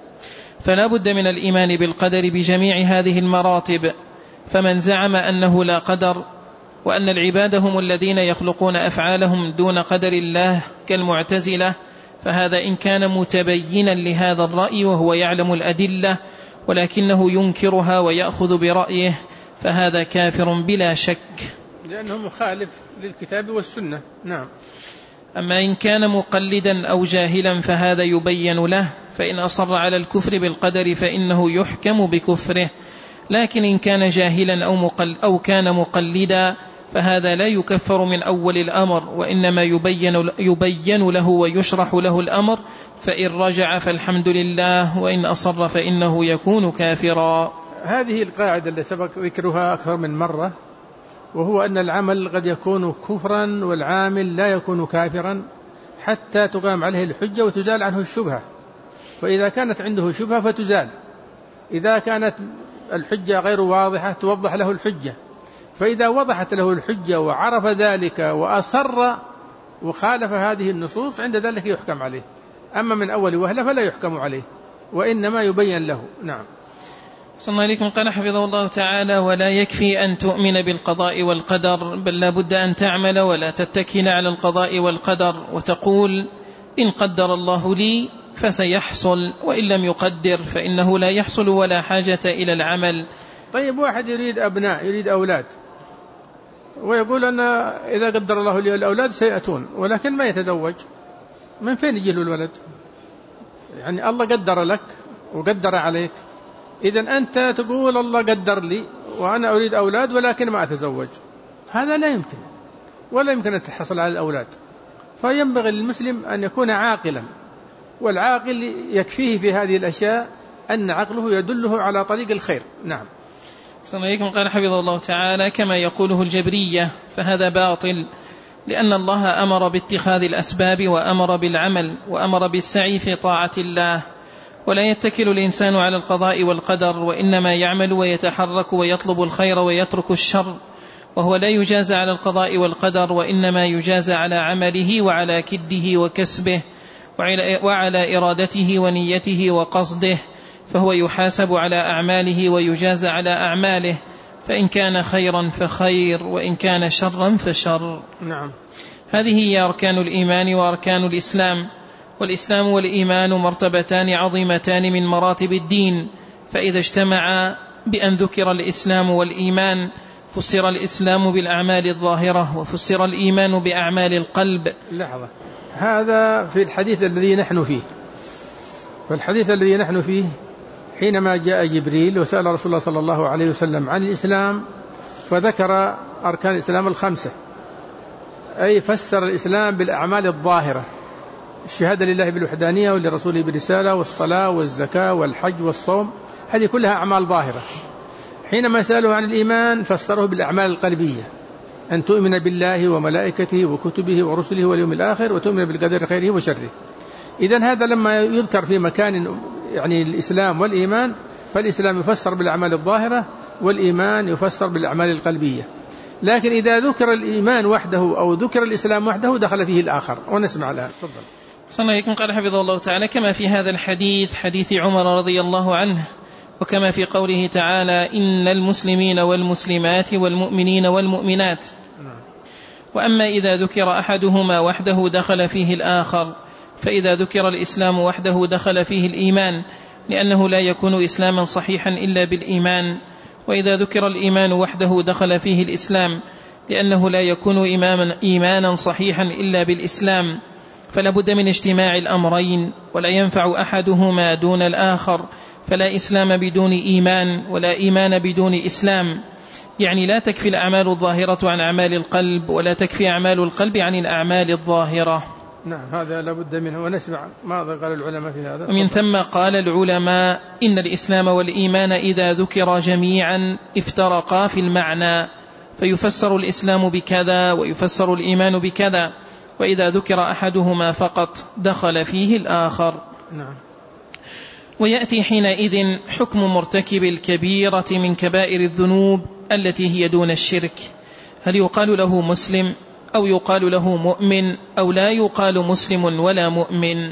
فلا بد من الإيمان بالقدر بجميع هذه المراتب. فمن زعم أنه لا قدر وأن العباد هم الذين يخلقون أفعالهم دون قدر الله كالمعتزلة، فهذا إن كان متبينا لهذا الرأي وهو يعلم الأدلة ولكنه ينكرها ويأخذ برأيه، فهذا كافر بلا شك، لأنه مخالف للكتاب والسنة. نعم. أما إن كان مقلدا أو جاهلا فهذا يبين له، فإن أصر على الكفر بالقدر فإنه يحكم بكفره، لكن إن كان جاهلا أو, مقل أو كان مقلدا فهذا لا يكفر من أول الأمر، وإنما يبين, يبين له ويشرح له الأمر، فإن رجع فالحمد لله، وإن أصر فإنه يكون كافرا. هذه القاعدة التي سبق ذكرها أكثر من مرة، وهو أن العمل قد يكون كفرا والعامل لا يكون كافرا حتى تقام عليه الحجة وتزال عنه الشبهة. فإذا كانت عنده شبهة فتزال، إذا كانت الحجة غير واضحة توضح له الحجة، فإذا وضحت له الحجة وعرف ذلك وأصر وخالف هذه النصوص عند ذلك يحكم عليه. أما من أول وهلة فلا يحكم عليه، وإنما يبين له. نعم. صلى الله عليكم. قال حفظه الله تعالى: ولا يكفي أن تؤمن بالقضاء والقدر، بل لا بد أن تعمل ولا تتكل على القضاء والقدر، وتقول: إن قدر الله لي فسيحصل، وإن لم يقدر فإنه لا يحصل، ولا حاجة إلى العمل. طيب، واحد يريد أبناء، يريد أولاد، ويقول أن إذا قدر الله لي الأولاد سيأتون، ولكن ما يتزوج، من فين يجي له الولد؟ يعني الله قدر لك وقدر عليك، إذن أنت تقول الله قدر لي وأنا أريد أولاد ولكن ما أتزوج، هذا لا يمكن، ولا يمكن أن تحصل على الأولاد. فينبغي للمسلم أن يكون عاقلا، والعاقل يكفيه في هذه الأشياء أن عقله يدله على طريق الخير. نعم. صلى الله عليه وسلم. قال حفظه الله تعالى: كما يقوله الجبرية، فهذا باطل، لأن الله أمر باتخاذ الأسباب وأمر بالعمل وأمر بالسعي في طاعة الله، ولا يتكل الإنسان على القضاء والقدر، وإنما يعمل ويتحرك ويطلب الخير ويترك الشر، وهو لا يجازى على القضاء والقدر، وإنما يجازى على عمله وعلى كده وكسبه وعلى إرادته ونيته وقصده، فهو يحاسب على أعماله ويجازى على أعماله، فإن كان خيرا فخير، وإن كان شرا فشر. نعم. هذه هي أركان الإيمان وأركان الإسلام. والإسلام والإيمان مرتبتان عظيمتان من مراتب الدين، فإذا اجتمعا بأن ذكر الإسلام والإيمان فسر الإسلام بالأعمال الظاهرة، وفسر الإيمان بأعمال القلب. لحظة، هذا في الحديث الذي نحن فيه، والحديث الذي نحن فيه حينما جاء جبريل وسأل رسول الله صلى الله عليه وسلم عن الإسلام، فذكر أركان الإسلام الخمسة، أي فسر الإسلام بالأعمال الظاهرة: الشهادة لله بالوحدانية ولرسوله بالرسالة، والصلاة والزكاة والحج والصوم، هذه كلها أعمال ظاهرة. حينما سألوا عن الإيمان فسره بالأعمال القلبية: أن تؤمن بالله وملائكته وكتبه ورسله واليوم الآخر، وتؤمن بالقدر خيره وشره. إذن هذا لما يذكر في مكان يعني الإسلام والإيمان، فالإسلام يفسر بالأعمال الظاهرة، والإيمان يفسر بالأعمال القلبية. لكن إذا ذكر الإيمان وحده أو ذكر الإسلام وحده دخل فيه الآخر. ونسمع الآن. تفضل. صلى الله عليه وسلم. قال حفظه الله تعالى: كما في هذا الحديث حديث عمر رضي الله عنه، وكما في قوله تعالى: إن المسلمين والمسلمات والمؤمنين والمؤمنات. وأما إذا ذكر أحدهما وحده دخل فيه الآخر، فإذا ذكر الإسلام وحده دخل فيه الإيمان، لأنه لا يكون إسلاما صحيحا إلا بالإيمان. وإذا ذكر الإيمان وحده دخل فيه الإسلام، لأنه لا يكون إيمانا صحيحا إلا بالإسلام. فلا بد من اجتماع الأمرين، ولا ينفع أحدهما دون الآخر، فلا إسلام بدون إيمان، ولا إيمان بدون إسلام. يعني لا تكفي الأعمال الظاهرة عن أعمال القلب، ولا تكفي أعمال القلب عن الأعمال الظاهرة. نعم، هذا لا بد منه. ونسمع ماذا قال العلماء في هذا. ومن ثم قال العلماء: إن الإسلام والإيمان إذا ذكر جميعا افترقا في المعنى، فيفسر الإسلام بكذا ويفسر الإيمان بكذا، وإذا ذكر أحدهما فقط دخل فيه الآخر. نعم. ويأتي حينئذ حكم مرتكب الكبيرة من كبائر الذنوب التي هي دون الشرك، هل يقال له مسلم أو يقال له مؤمن أو لا يقال مسلم ولا مؤمن؟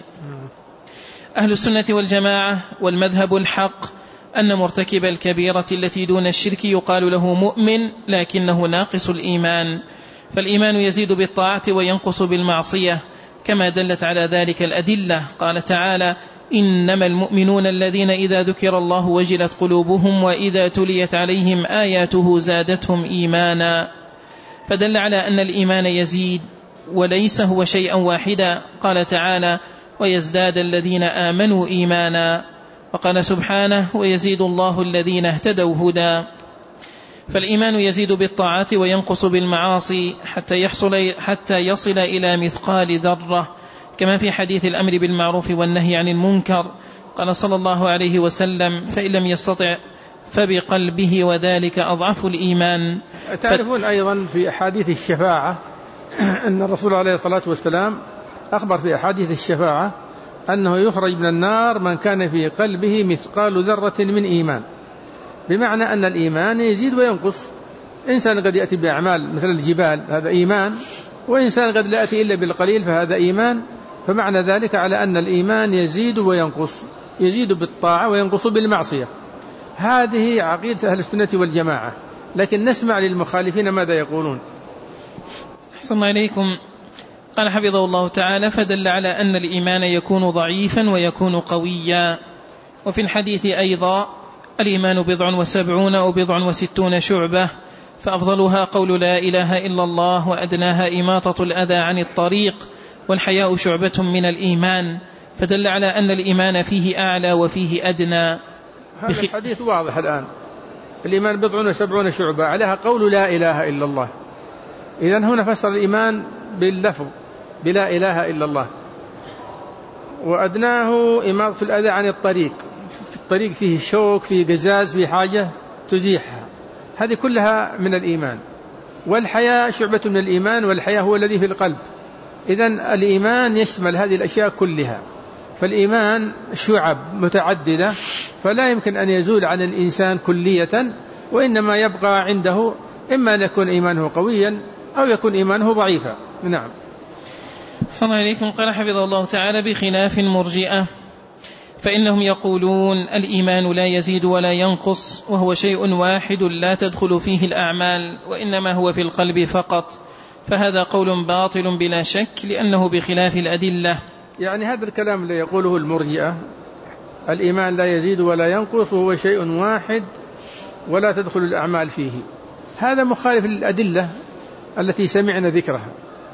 أهل السنة والجماعة والمذهب الحق أن مرتكب الكبيرة التي دون الشرك يقال له مؤمن، لكنه ناقص الإيمان، فالإيمان يزيد بالطاعة وينقص بالمعصية، كما دلت على ذلك الأدلة. قال تعالى: إنما المؤمنون الذين إذا ذكر الله وجلت قلوبهم وإذا تليت عليهم آياته زادتهم إيمانا، فدل على أن الإيمان يزيد وليس هو شيئا واحدا. قال تعالى: ويزداد الذين آمنوا إيمانا، وقال سبحانه: ويزيد الله الذين اهتدوا هدى. فالإيمان يزيد بالطاعات وينقص بالمعاصي حتى يحصل حتى يصل إلى مثقال ذرة، كما في حديث الأمر بالمعروف والنهي عن المنكر. قال صلى الله عليه وسلم: فإن لم يستطع فبقلبه، وذلك أضعف الإيمان. تعرفون أيضا في أحاديث الشفاعة أن الرسول عليه الصلاة والسلام أخبر في أحاديث الشفاعة أنه يخرج من النار من كان في قلبه مثقال ذرة من إيمان، بمعنى أن الإيمان يزيد وينقص. إنسان قد يأتي بأعمال مثل الجبال، هذا إيمان، وإنسان قد لا يأتي إلا بالقليل، فهذا إيمان. فمعنى ذلك على أن الإيمان يزيد وينقص، يزيد بالطاعة وينقص بالمعصية. هذه عقيدة أهل السنة والجماعة، لكن نسمع للمخالفين ماذا يقولون. أحسن إليكم. قال حفظه الله تعالى: فدل على أن الإيمان يكون ضعيفا ويكون قويا. وفي الحديث أيضا: الإيمان بضع وسبعون أو بضع وستون شعبة، فأفضلها قول لا إله إلا الله، وأدناها إماطة الأذى عن الطريق، والحياء شعبة من الإيمان. فدل على أن الإيمان فيه أعلى وفيه أدنى. هذا بخ... الحديث واضح الآن. الإيمان بضع وسبعون شعبة، عليها قول لا إله إلا الله. إذن هنا فسر الإيمان باللفظ بلا إله إلا الله. وأدناه إماطة الأذى عن الطريق، في الطريق فيه شوك، فيه قزاز، فيه حاجة تزيحها، هذه كلها من الإيمان. والحياء شعبة من الإيمان، والحياء هو الذي في القلب. إذن الإيمان يشمل هذه الأشياء كلها. فالإيمان شعب متعددة، فلا يمكن أن يزول عن الإنسان كلية، وإنما يبقى عنده إما أن يكون إيمانه قويا أو يكون إيمانه ضعيفا. نعم. صلى الله عليكم. قال حفظه الله تعالى: بخلاف المرجئة، فإنهم يقولون الإيمان لا يزيد ولا ينقص، وهو شيء واحد لا تدخل فيه الأعمال، وإنما هو في القلب فقط. فهذا قول باطل بلا شك، لأنه بخلاف الأدلة. يعني هذا الكلام اللي يقوله المرجئة، الإيمان لا يزيد ولا ينقص وهو شيء واحد ولا تدخل الأعمال فيه، هذا مخالف للأدلة التي سمعنا ذكرها.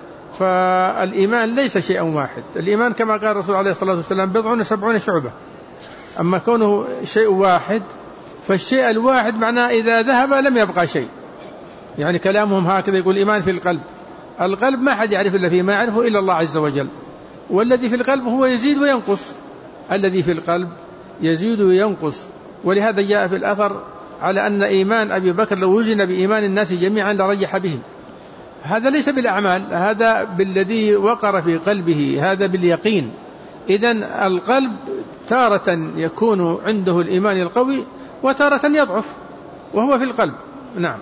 فالإيمان ليس شيئا واحد. الإيمان كما قال الرسول عليه الصلاة والسلام بضع وسبعون شعبة. أما كونه شيء واحد، فالشيء الواحد معناه إذا ذهب لم يبقى شيء. يعني كلامهم هكذا، يقول الإيمان في القلب. القلب ما حد يعرف إلا فيه، ما يعرفه إلا الله عز وجل. والذي في القلب هو يزيد وينقص، الذي في القلب يزيد وينقص. ولهذا جاء في الأثر على أن إيمان أبي بكر لو وزن بإيمان الناس جميعا لرجح بهم. هذا ليس بالأعمال، هذا بالذي وقر في قلبه، هذا باليقين. إذن القلب تارة يكون عنده الإيمان القوي وتارة يضعف، وهو في القلب. نعم.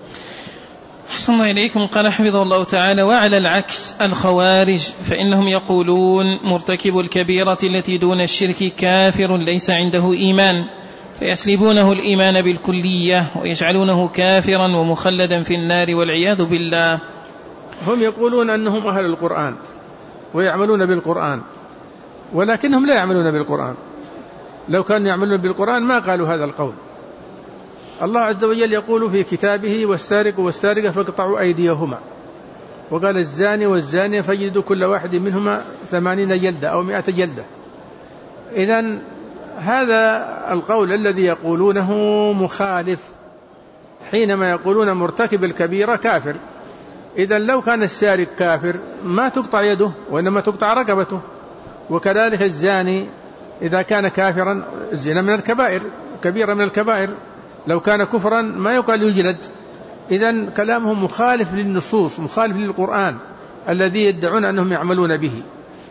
أحسن الله إليكم. قال حفظه الله تعالى: وعلى العكس الخوارج، فإنهم يقولون مرتكب الكبيرة التي دون الشرك كافر ليس عنده إيمان، فيسلبونه الإيمان بالكلية ويجعلونه كافرا ومخلدا في النار والعياذ بالله. هم يقولون أنهم أهل القرآن ويعملون بالقرآن، ولكنهم لا يعملون بالقرآن. لو كانوا يعملون بالقرآن ما قالوا هذا القول. الله عز وجل يقول في كتابه: والسارق والسارقة فاقطعوا أيديهما، وقال: الزاني والزانية فاجلدوا كل واحد منهما ثمانين جلدة أو مئة جلدة. إذن هذا القول الذي يقولونه مخالف، حينما يقولون مرتكب الكبيرة كافر. إذن لو كان السارق كافر ما تقطع يده، وإنما تقطع رقبته. وكذلك الزاني إذا كان كافرا، الزنا من الكبائر، كبيرة من الكبائر، لو كان كفرا ما يقال يجلد. إذن كلامهم مخالف للنصوص، مخالف للقرآن الذي يدعون أنهم يعملون به.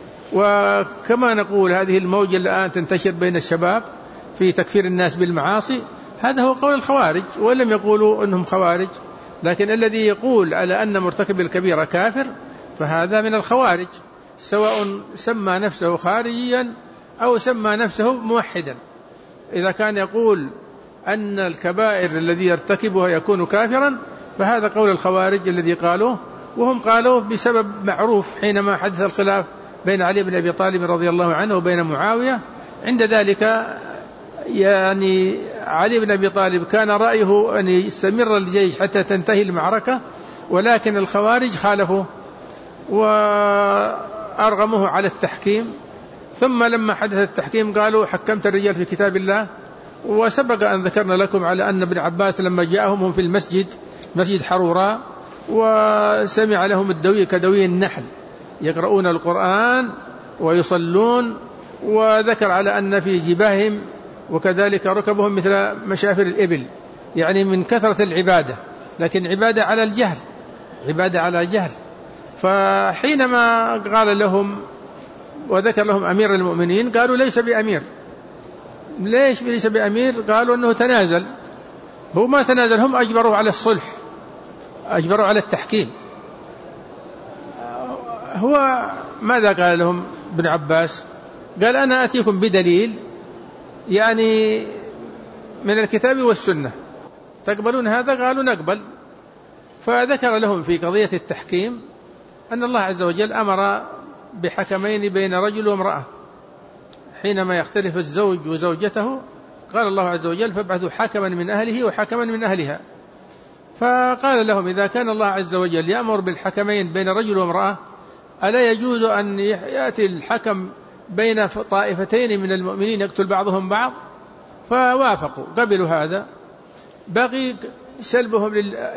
وكما نقول هذه الموجة الآن تنتشر بين الشباب في تكفير الناس بالمعاصي، هذا هو قول الخوارج، ولم يقولوا أنهم خوارج، لكن الذي يقول على أن مرتكب الكبيرة كافر فهذا من الخوارج، سواء سمى نفسه خارجيا أو سمى نفسه موحدا. إذا كان يقول أن الكبائر الذي يرتكبها يكون كافرا فهذا قول الخوارج الذي قالوه، وهم قالوه بسبب معروف حينما حدث الخلاف بين علي بن أبي طالب رضي الله عنه وبين معاوية. عند ذلك يعني علي بن أبي طالب كان رأيه أن يستمر الجيش حتى تنتهي المعركة، ولكن الخوارج خالفوا وأرغموه على التحكيم. ثم لما حدث التحكيم قالوا: حكمت الرجال في كتاب الله. وسبق أن ذكرنا لكم على أن ابن عباس لما جاءهم هم في المسجد، مسجد حروراء، وسمع لهم الدوي كدوي النحل، يقرؤون القرآن ويصلون، وذكر على أن في جباههم وكذلك ركبهم مثل مشافر الإبل، يعني من كثرة العبادة، لكن عبادة على الجهل، عبادة على جهل. فحينما قال لهم وذكر لهم أمير المؤمنين قالوا: ليس بأمير. ليش ليس بأمير؟ قالوا أنه تنازل. هو ما تنازل، هم أجبروا على الصلح، أجبروا على التحكيم. هو ماذا قال لهم ابن عباس؟ قال: أنا أتيكم بدليل يعني من الكتاب والسنة، تقبلون هذا؟ قالوا نقبل. فذكر لهم في قضية التحكيم أن الله عز وجل أمر بحكمين بين رجل وامرأة، حينما يختلف الزوج وزوجته قال الله عز وجل فابعثوا حكما من أهله وحكما من أهلها. فقال لهم إذا كان الله عز وجل يأمر بالحكمين بين رجل وامرأة ألا يجوز أن يأتي الحكم بين طائفتين من المؤمنين يقتل بعضهم بعض؟ فوافقوا، قبلوا هذا. بقي سلبهم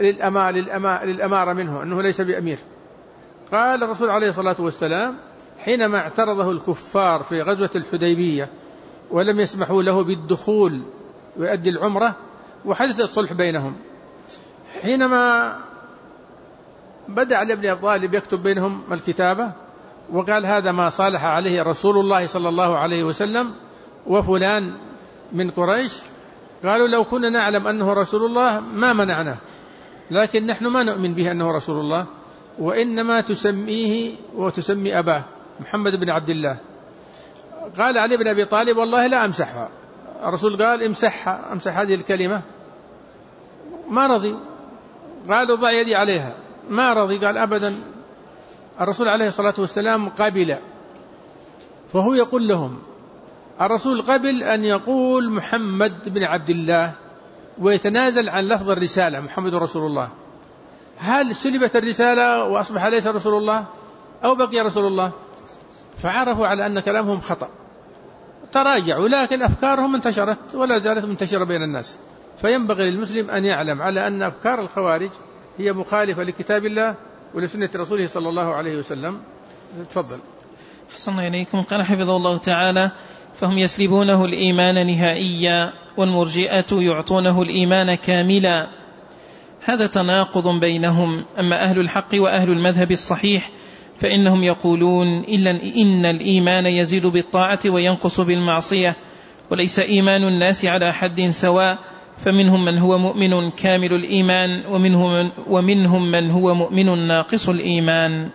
للأمارة منه أنه ليس بأمير. قال الرسول عليه الصلاة والسلام حينما اعترضه الكفار في غزوة الحديبية ولم يسمحوا له بالدخول ويؤدي العمرة وحدث الصلح بينهم، حينما بدأ علي بن أبي طالب يكتب بينهم الكتابة وقال هذا ما صالح عليه رسول الله صلى الله عليه وسلم وفلان من قريش، قالوا لو كنا نعلم أنه رسول الله ما منعناه، لكن نحن ما نؤمن به أنه رسول الله، وإنما تسميه وتسمي أباه محمد بن عبد الله. قال علي بن أبي طالب والله لا أمسحها. الرسول قال امسحها، امسح هذه الكلمة. ما رضي، قالوا ضع يدي عليها، ما رضي، قال أبدا. الرسول عليه الصلاة والسلام قبل. فهو يقول لهم الرسول قبل أن يقول محمد بن عبد الله ويتنازل عن لفظ الرسالة محمد رسول الله. هل سلبت الرسالة وأصبح ليس رسول الله أو بقي رسول الله؟ فعرفوا على أن كلامهم خطأ، تراجعوا، لكن أفكارهم انتشرت ولا زالت منتشرة بين الناس. فينبغي للمسلم أن يعلم على أن أفكار الخوارج هي مخالفة لكتاب الله ولسنة رسوله صلى الله عليه وسلم. تفضل. حسن إليكم. قال حفظه الله تعالى فهم يسلبونه الإيمان نهائيا والمرجئة يعطونه الإيمان كاملا. هذا تناقض بينهم. أما أهل الحق وأهل المذهب الصحيح فإنهم يقولون إلا إن الإيمان يزيد بالطاعة وينقص بالمعصية، وليس إيمان الناس على حد سواء، فمنهم من هو مؤمن كامل الإيمان ومنهم من, ومنهم من هو مؤمن ناقص الإيمان.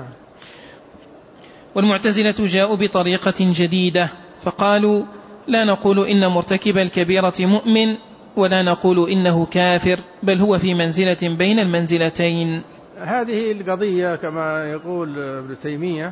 والمعتزلة جاءوا بطريقة جديدة فقالوا لا نقول إن مرتكب الكبيرة مؤمن ولا نقول إنه كافر، بل هو في منزلة بين المنزلتين. هذه القضية كما يقول ابن تيمية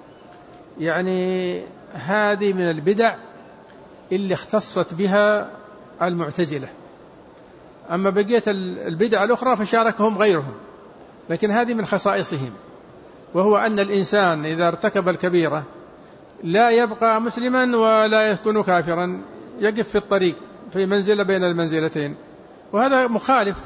يعني هذه من البدع اللي اختصت بها المعتزلة، أما بقية البدع الأخرى فشاركهم غيرهم، لكن هذه من خصائصهم، وهو أن الإنسان إذا ارتكب الكبيرة لا يبقى مسلما ولا يكون كافرا، يقف في الطريق في منزلة بين المنزلتين، وهذا مخالف.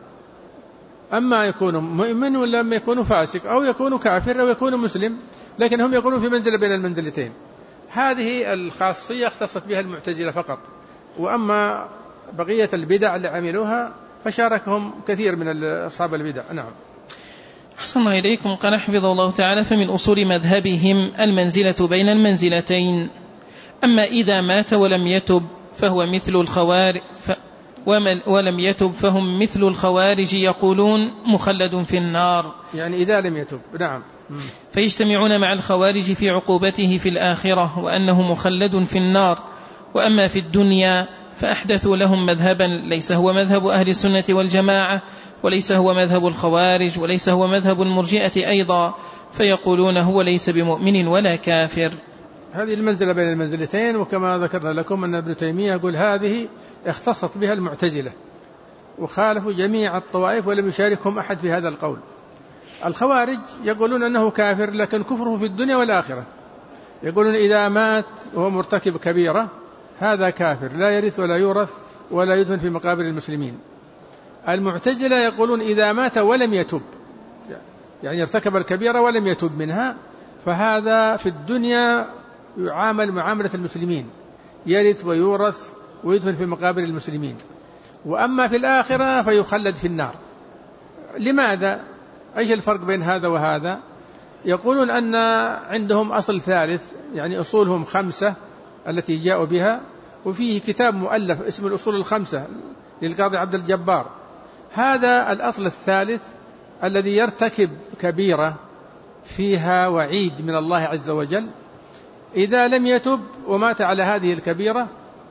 أما يكون مؤمن ولا أما يكون فاسق أو يكون كافر أو يكون مسلم، لكن هم يقولون في منزلة بين المنزلتين. هذه الخاصية اختصت بها المعتزلة فقط، وأما بقية البدع اللي عملوها فشاركهم كثير من أصحاب البدع. نعم. أحسن الله إليكم. قال حفظه الله تعالى فمن أصول مذهبهم المنزلة بين المنزلتين. أما إذا مات ولم يتب فهو مثل الخوارج ف ومن ولم يتب فهم مثل الخوارج يقولون مخلد في النار، يعني إذا لم يتب. نعم. فيجتمعون مع الخوارج في عقوبته في الآخرة وأنه مخلد في النار. وأما في الدنيا فأحدثوا لهم مذهبا ليس هو مذهب أهل السنة والجماعة، وليس هو مذهب الخوارج، وليس هو مذهب المرجئة أيضا، فيقولون هو ليس بمؤمن ولا كافر. هذه المنزلة بين المنزلتين، وكما ذكرنا لكم أن ابن تيمية يقول هذه اختصت بها المعتزلة وخالفوا جميع الطوائف ولم يشاركهم أحد في هذا القول. الخوارج يقولون أنه كافر لكن كفره في الدنيا والآخرة، يقولون إذا مات وهو مرتكب كبيرة هذا كافر لا يرث ولا يورث ولا يدفن في مقابر المسلمين. المعتزلة يقولون إذا مات ولم يتب، يعني ارتكب الكبيرة ولم يتب منها، فهذا في الدنيا يعامل معاملة المسلمين، يرث ويورث ويدفن في مقابر المسلمين، وأما في الآخرة فيخلد في النار. لماذا؟ أيش الفرق بين هذا وهذا؟ يقولون أن عندهم أصل ثالث، يعني أصولهم خمسة التي جاءوا بها، وفيه كتاب مؤلف اسمه الأصول الخمسة للقاضي عبد الجبار. هذا الأصل الثالث الذي يرتكب كبيرة فيها وعيد من الله عز وجل، إذا لم يتب ومات على هذه الكبيرة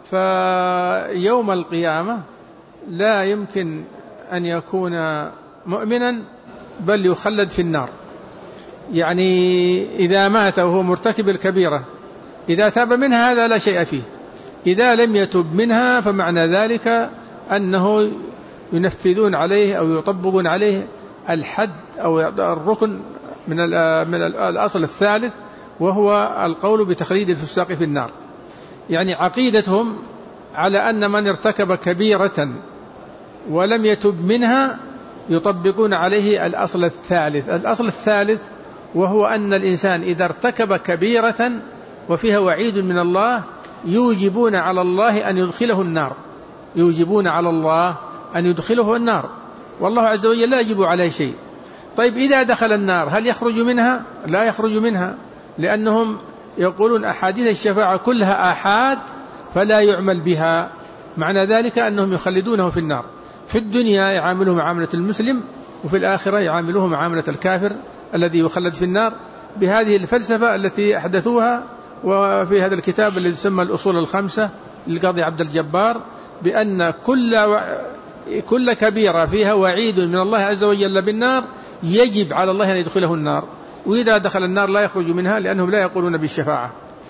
فيوم القيامة لا يمكن أن يكون مؤمنا بل يخلد في النار. يعني إذا مات وهو مرتكب الكبيرة إذا تاب منها هذا لا شيء فيه، إذا لم يتب منها فمعنى ذلك أنه ينفذون عليه أو يطبقون عليه الحد أو الركن من من الأصل الثالث، وهو القول بتخليد الفساق في النار. يعني عقيدتهم على أن من ارتكب كبيرة ولم يتب منها يطبقون عليه الأصل الثالث. الأصل الثالث وهو أن الإنسان إذا ارتكب كبيرة وفيها وعيد من الله يوجبون على الله أن يدخله النار، يوجبون على الله أن يدخله النار، والله عز وجل لا يجب عليه شيء. طيب إذا دخل النار هل يخرج منها؟ لا يخرج منها، لأنهم يقولون أحاديث الشفاعة كلها آحاد فلا يعمل بها، معنى ذلك أنهم يخلدونه في النار. في الدنيا يعامله معاملة المسلم، وفي الآخرة يعامله معاملة الكافر الذي يخلد في النار، بهذه الفلسفة التي أحدثوها. وفي هذا الكتاب الذي يسمى الأصول الخمسة للقاضي عبد الجبار بأن كل كل كبيرة فيها وعيد من الله عز وجل بالنار يجب على الله أن يدخله النار، وإذا دخل النار لا يخرج منها، لأنهم لا يقولون بالشفاعة.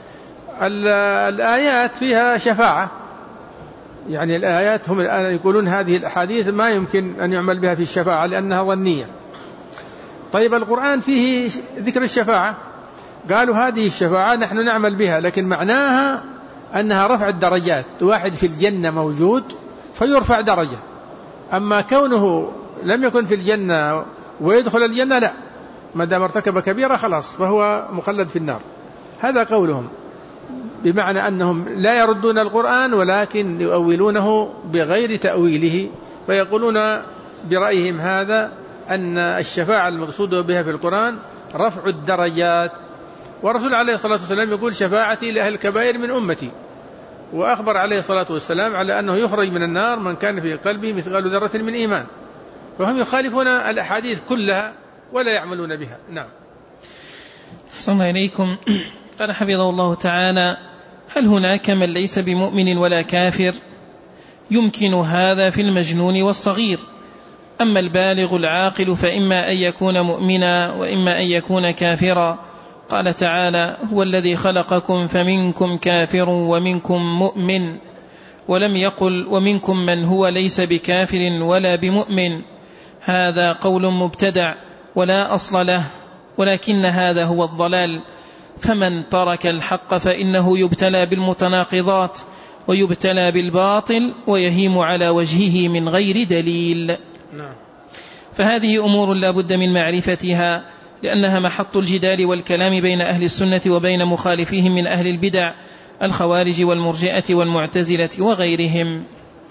الآيات فيها شفاعة، يعني الآيات هم الآن يقولون هذه الأحاديث ما يمكن أن يعمل بها في الشفاعة لأنها ظنية. طيب القرآن فيه ذكر الشفاعة، قالوا هذه الشفاعة نحن نعمل بها، لكن معناها أنها رفع الدرجات، واحد في الجنة موجود فيرفع درجة، أما كونه لم يكن في الجنة ويدخل الجنة لا، ما دام ارتكب كبيرة خلاص فهو مخلد في النار. هذا قولهم، بمعنى أنهم لا يردون القرآن ولكن يؤولونه بغير تأويله، فيقولون برأيهم هذا أن الشفاعة المقصود بها في القرآن رفع الدرجات. ورسول عليه الصلاة والسلام يقول شفاعتي لأهل الكبائر من أمتي، وأخبر عليه الصلاة والسلام على أنه يخرج من النار من كان في قلبه مثقال ذرة من إيمان، فهم يخالفون الأحاديث كلها ولا يعملون بها. نعم. أحسن الله إليكم. قال حفظه الله تعالى: هل هناك من ليس بمؤمن ولا كافر؟ يمكن هذا في المجنون والصغير، أما البالغ العاقل فإما أن يكون مؤمنا وإما أن يكون كافرا. قال تعالى: هو الذي خلقكم فمنكم كافر ومنكم مؤمن، ولم يقل ومنكم من هو ليس بكافر ولا بمؤمن. هذا قول مبتدع ولا أصل له، ولكن هذا هو الضلال. فمن ترك الحق فإنه يبتلى بالمتناقضات ويبتلى بالباطل ويهيم على وجهه من غير دليل. فهذه أمور لا بد من معرفتها، لأنها محط الجدال والكلام بين أهل السنة وبين مخالفيهم من أهل البدع الخوارج والمرجئة والمعتزلة وغيرهم.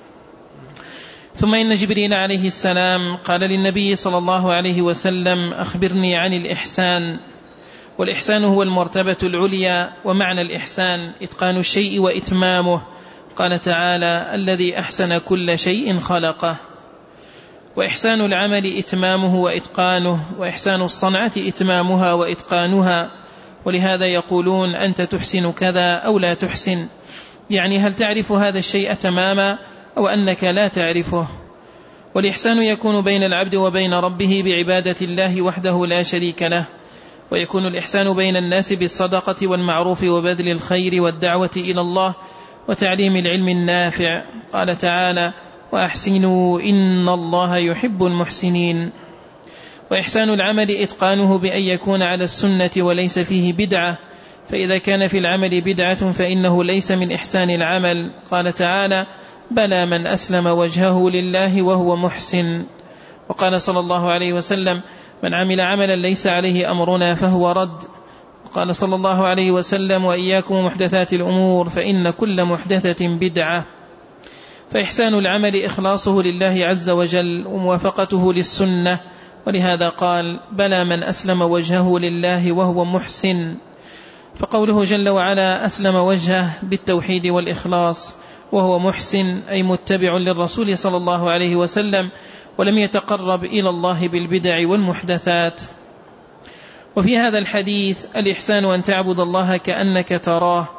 ثم إن جبريل عليه السلام قال للنبي صلى الله عليه وسلم: أخبرني عن الإحسان. والإحسان هو المرتبة العليا، ومعنى الإحسان إتقان الشيء وإتمامه. قال تعالى: الذي أحسن كل شيء خلقه. وإحسان العمل إتمامه وإتقانه، وإحسان الصنعة إتمامها وإتقانها. ولهذا يقولون أنت تحسن كذا أو لا تحسن، يعني هل تعرف هذا الشيء تماما أو أنك لا تعرفه. والإحسان يكون بين العبد وبين ربه بعبادة الله وحده لا شريك له، ويكون الإحسان بين الناس بالصدقة والمعروف وبذل الخير والدعوة إلى الله وتعليم العلم النافع. قال تعالى: وأحسنوا إن الله يحب المحسنين. وإحسان العمل إتقانه بأن يكون على السنة وليس فيه بدعة، فإذا كان في العمل بدعة فإنه ليس من إحسان العمل. قال تعالى: بلى من أسلم وجهه لله وهو محسن. وقال صلى الله عليه وسلم: من عمل عملا ليس عليه أمرنا فهو رد. وقال صلى الله عليه وسلم: وإياكم محدثات الأمور فإن كل محدثة بدعة. فإحسان العمل إخلاصه لله عز وجل وموافقته للسنة، ولهذا قال: بلى من أسلم وجهه لله وهو محسن. فقوله جل وعلا أسلم وجهه بالتوحيد والإخلاص وهو محسن، أي متبع للرسول صلى الله عليه وسلم، ولم يتقرب إلى الله بالبدع والمحدثات. وفي هذا الحديث الإحسان أن تعبد الله كأنك تراه،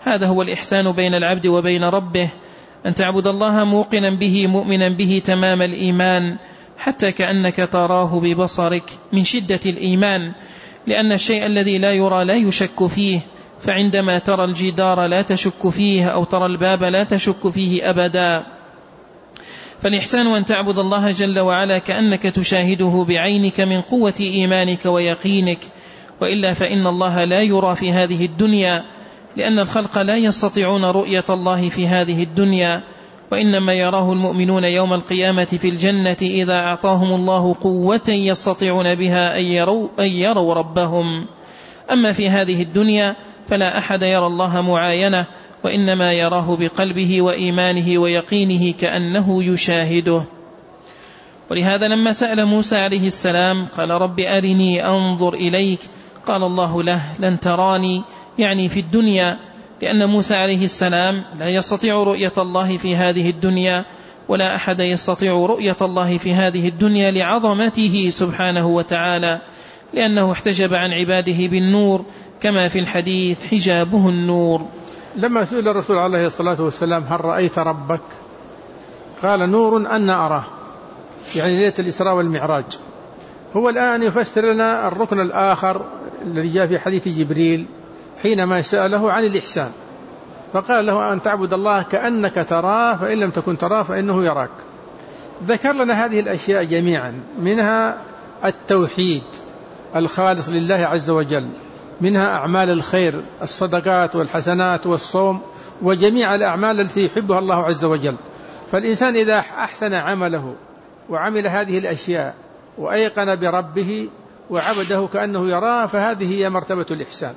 هذا هو الإحسان بين العبد وبين ربه، أن تعبد الله موقنا به مؤمنا به تمام الإيمان، حتى كأنك تراه ببصرك من شدة الإيمان، لأن الشيء الذي لا يرى لا يشك فيه، فعندما ترى الجدار لا تشك فيه، أو ترى الباب لا تشك فيه أبدا. فالإحسان أن تعبد الله جل وعلا كأنك تشاهده بعينك من قوة إيمانك ويقينك، وإلا فإن الله لا يرى في هذه الدنيا، لأن الخلق لا يستطيعون رؤية الله في هذه الدنيا، وإنما يراه المؤمنون يوم القيامة في الجنة إذا أعطاهم الله قوة يستطيعون بها أن يروا, أن يروا ربهم. أما في هذه الدنيا فلا أحد يرى الله معاينة، وإنما يراه بقلبه وإيمانه ويقينه كأنه يشاهده. ولهذا لما سأل موسى عليه السلام قال رب أرني أنظر إليك، قال الله له لن تراني، يعني في الدنيا، لأن موسى عليه السلام لا يستطيع رؤية الله في هذه الدنيا، ولا أحد يستطيع رؤية الله في هذه الدنيا لعظمته سبحانه وتعالى، لأنه احتجب عن عباده بالنور، كما في الحديث حجابه النور. لما سئل الرسول عليه الصلاة والسلام هل رأيت ربك؟ قال نور أن أراه، يعني ليلة الإسراء والمعراج. هو الآن يفسر لنا الركن الآخر الذي جاء في حديث جبريل حينما سأله عن الإحسان، فقال له أن تعبد الله كأنك تراه فإن لم تكن تراه فإنه يراك. ذكر لنا هذه الأشياء جميعا، منها التوحيد الخالص لله عز وجل، منها أعمال الخير الصدقات والحسنات والصوم وجميع الأعمال التي يحبها الله عز وجل. فالإنسان إذا أحسن عمله وعمل هذه الأشياء وأيقن بربه وعبده كأنه يراه، فهذه هي مرتبة الإحسان،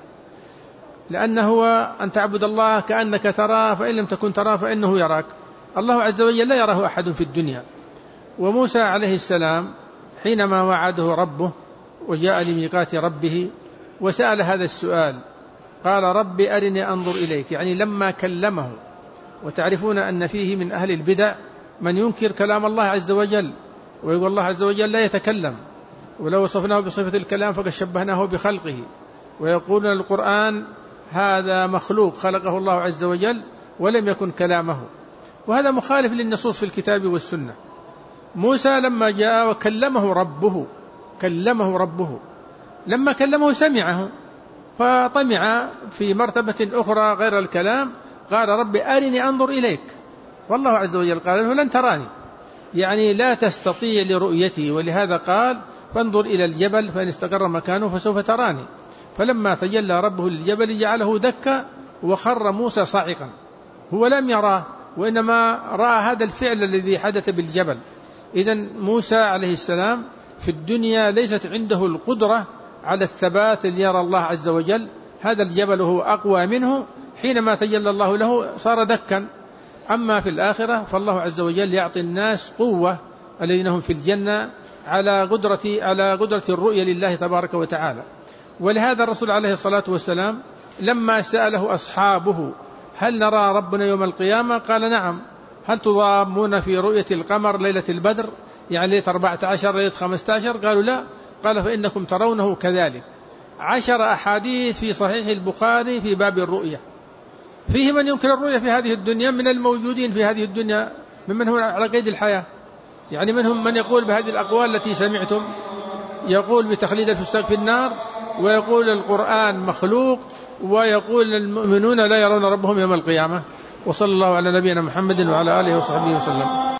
لأنه أن تعبد الله كأنك تراه فإن لم تكن تراه فإنه يراك. الله عز وجل لا يراه أحد في الدنيا. وموسى عليه السلام حينما وعده ربه وجاء لميقات ربه وسأل هذا السؤال قال رب أرني أنظر إليك، يعني لما كلمه. وتعرفون أن فيه من أهل البدع من ينكر كلام الله عز وجل ويقول الله عز وجل لا يتكلم، ولو وصفناه بصفة الكلام فقد شبهناه بخلقه، ويقولون القرآن هذا مخلوق خلقه الله عز وجل ولم يكن كلامه، وهذا مخالف للنصوص في الكتاب والسنة. موسى لما جاء وكلمه ربه كلمه ربه لما كلمه سمعه، فطمع في مرتبة أخرى غير الكلام، قال رب أرني أنظر إليك، والله عز وجل قال له لن تراني، يعني لا تستطيع لرؤيتي، ولهذا قال فانظر إلى الجبل فإن استقر مكانه فسوف تراني. فلما تجلى ربه للجبل جعله دكا وخر موسى صاعقا، هو لم يراه وإنما رأى هذا الفعل الذي حدث بالجبل. إذن موسى عليه السلام في الدنيا ليست عنده القدرة على الثبات اللي يرى الله عز وجل، هذا الجبل هو أقوى منه، حينما تجلى الله له صار دكا. أما في الآخرة فالله عز وجل يعطي الناس قوة الذين هم في الجنة على قدرة على قدرة الرؤية لله تبارك وتعالى. ولهذا الرسول عليه الصلاة والسلام لما سأله أصحابه هل نرى ربنا يوم القيامة قال نعم. هل تضامون في رؤية القمر ليلة البدر، يعني ليلة أربعة عشر ليلة خمسة عشر؟ قالوا لا. قال فإنكم ترونه كذلك. عشر أحاديث في صحيح البخاري في باب الرؤية، فيه من ينكر الرؤية في هذه الدنيا من الموجودين في هذه الدنيا ممن هو على قيد الحياة، يعني منهم من يقول بهذه الأقوال التي سمعتم، يقول بتخليد الفساق في النار، ويقول القرآن مخلوق، ويقول المؤمنون لا يرون ربهم يوم القيامة. وصلى الله على نبينا محمد وعلى آله وصحبه وسلم.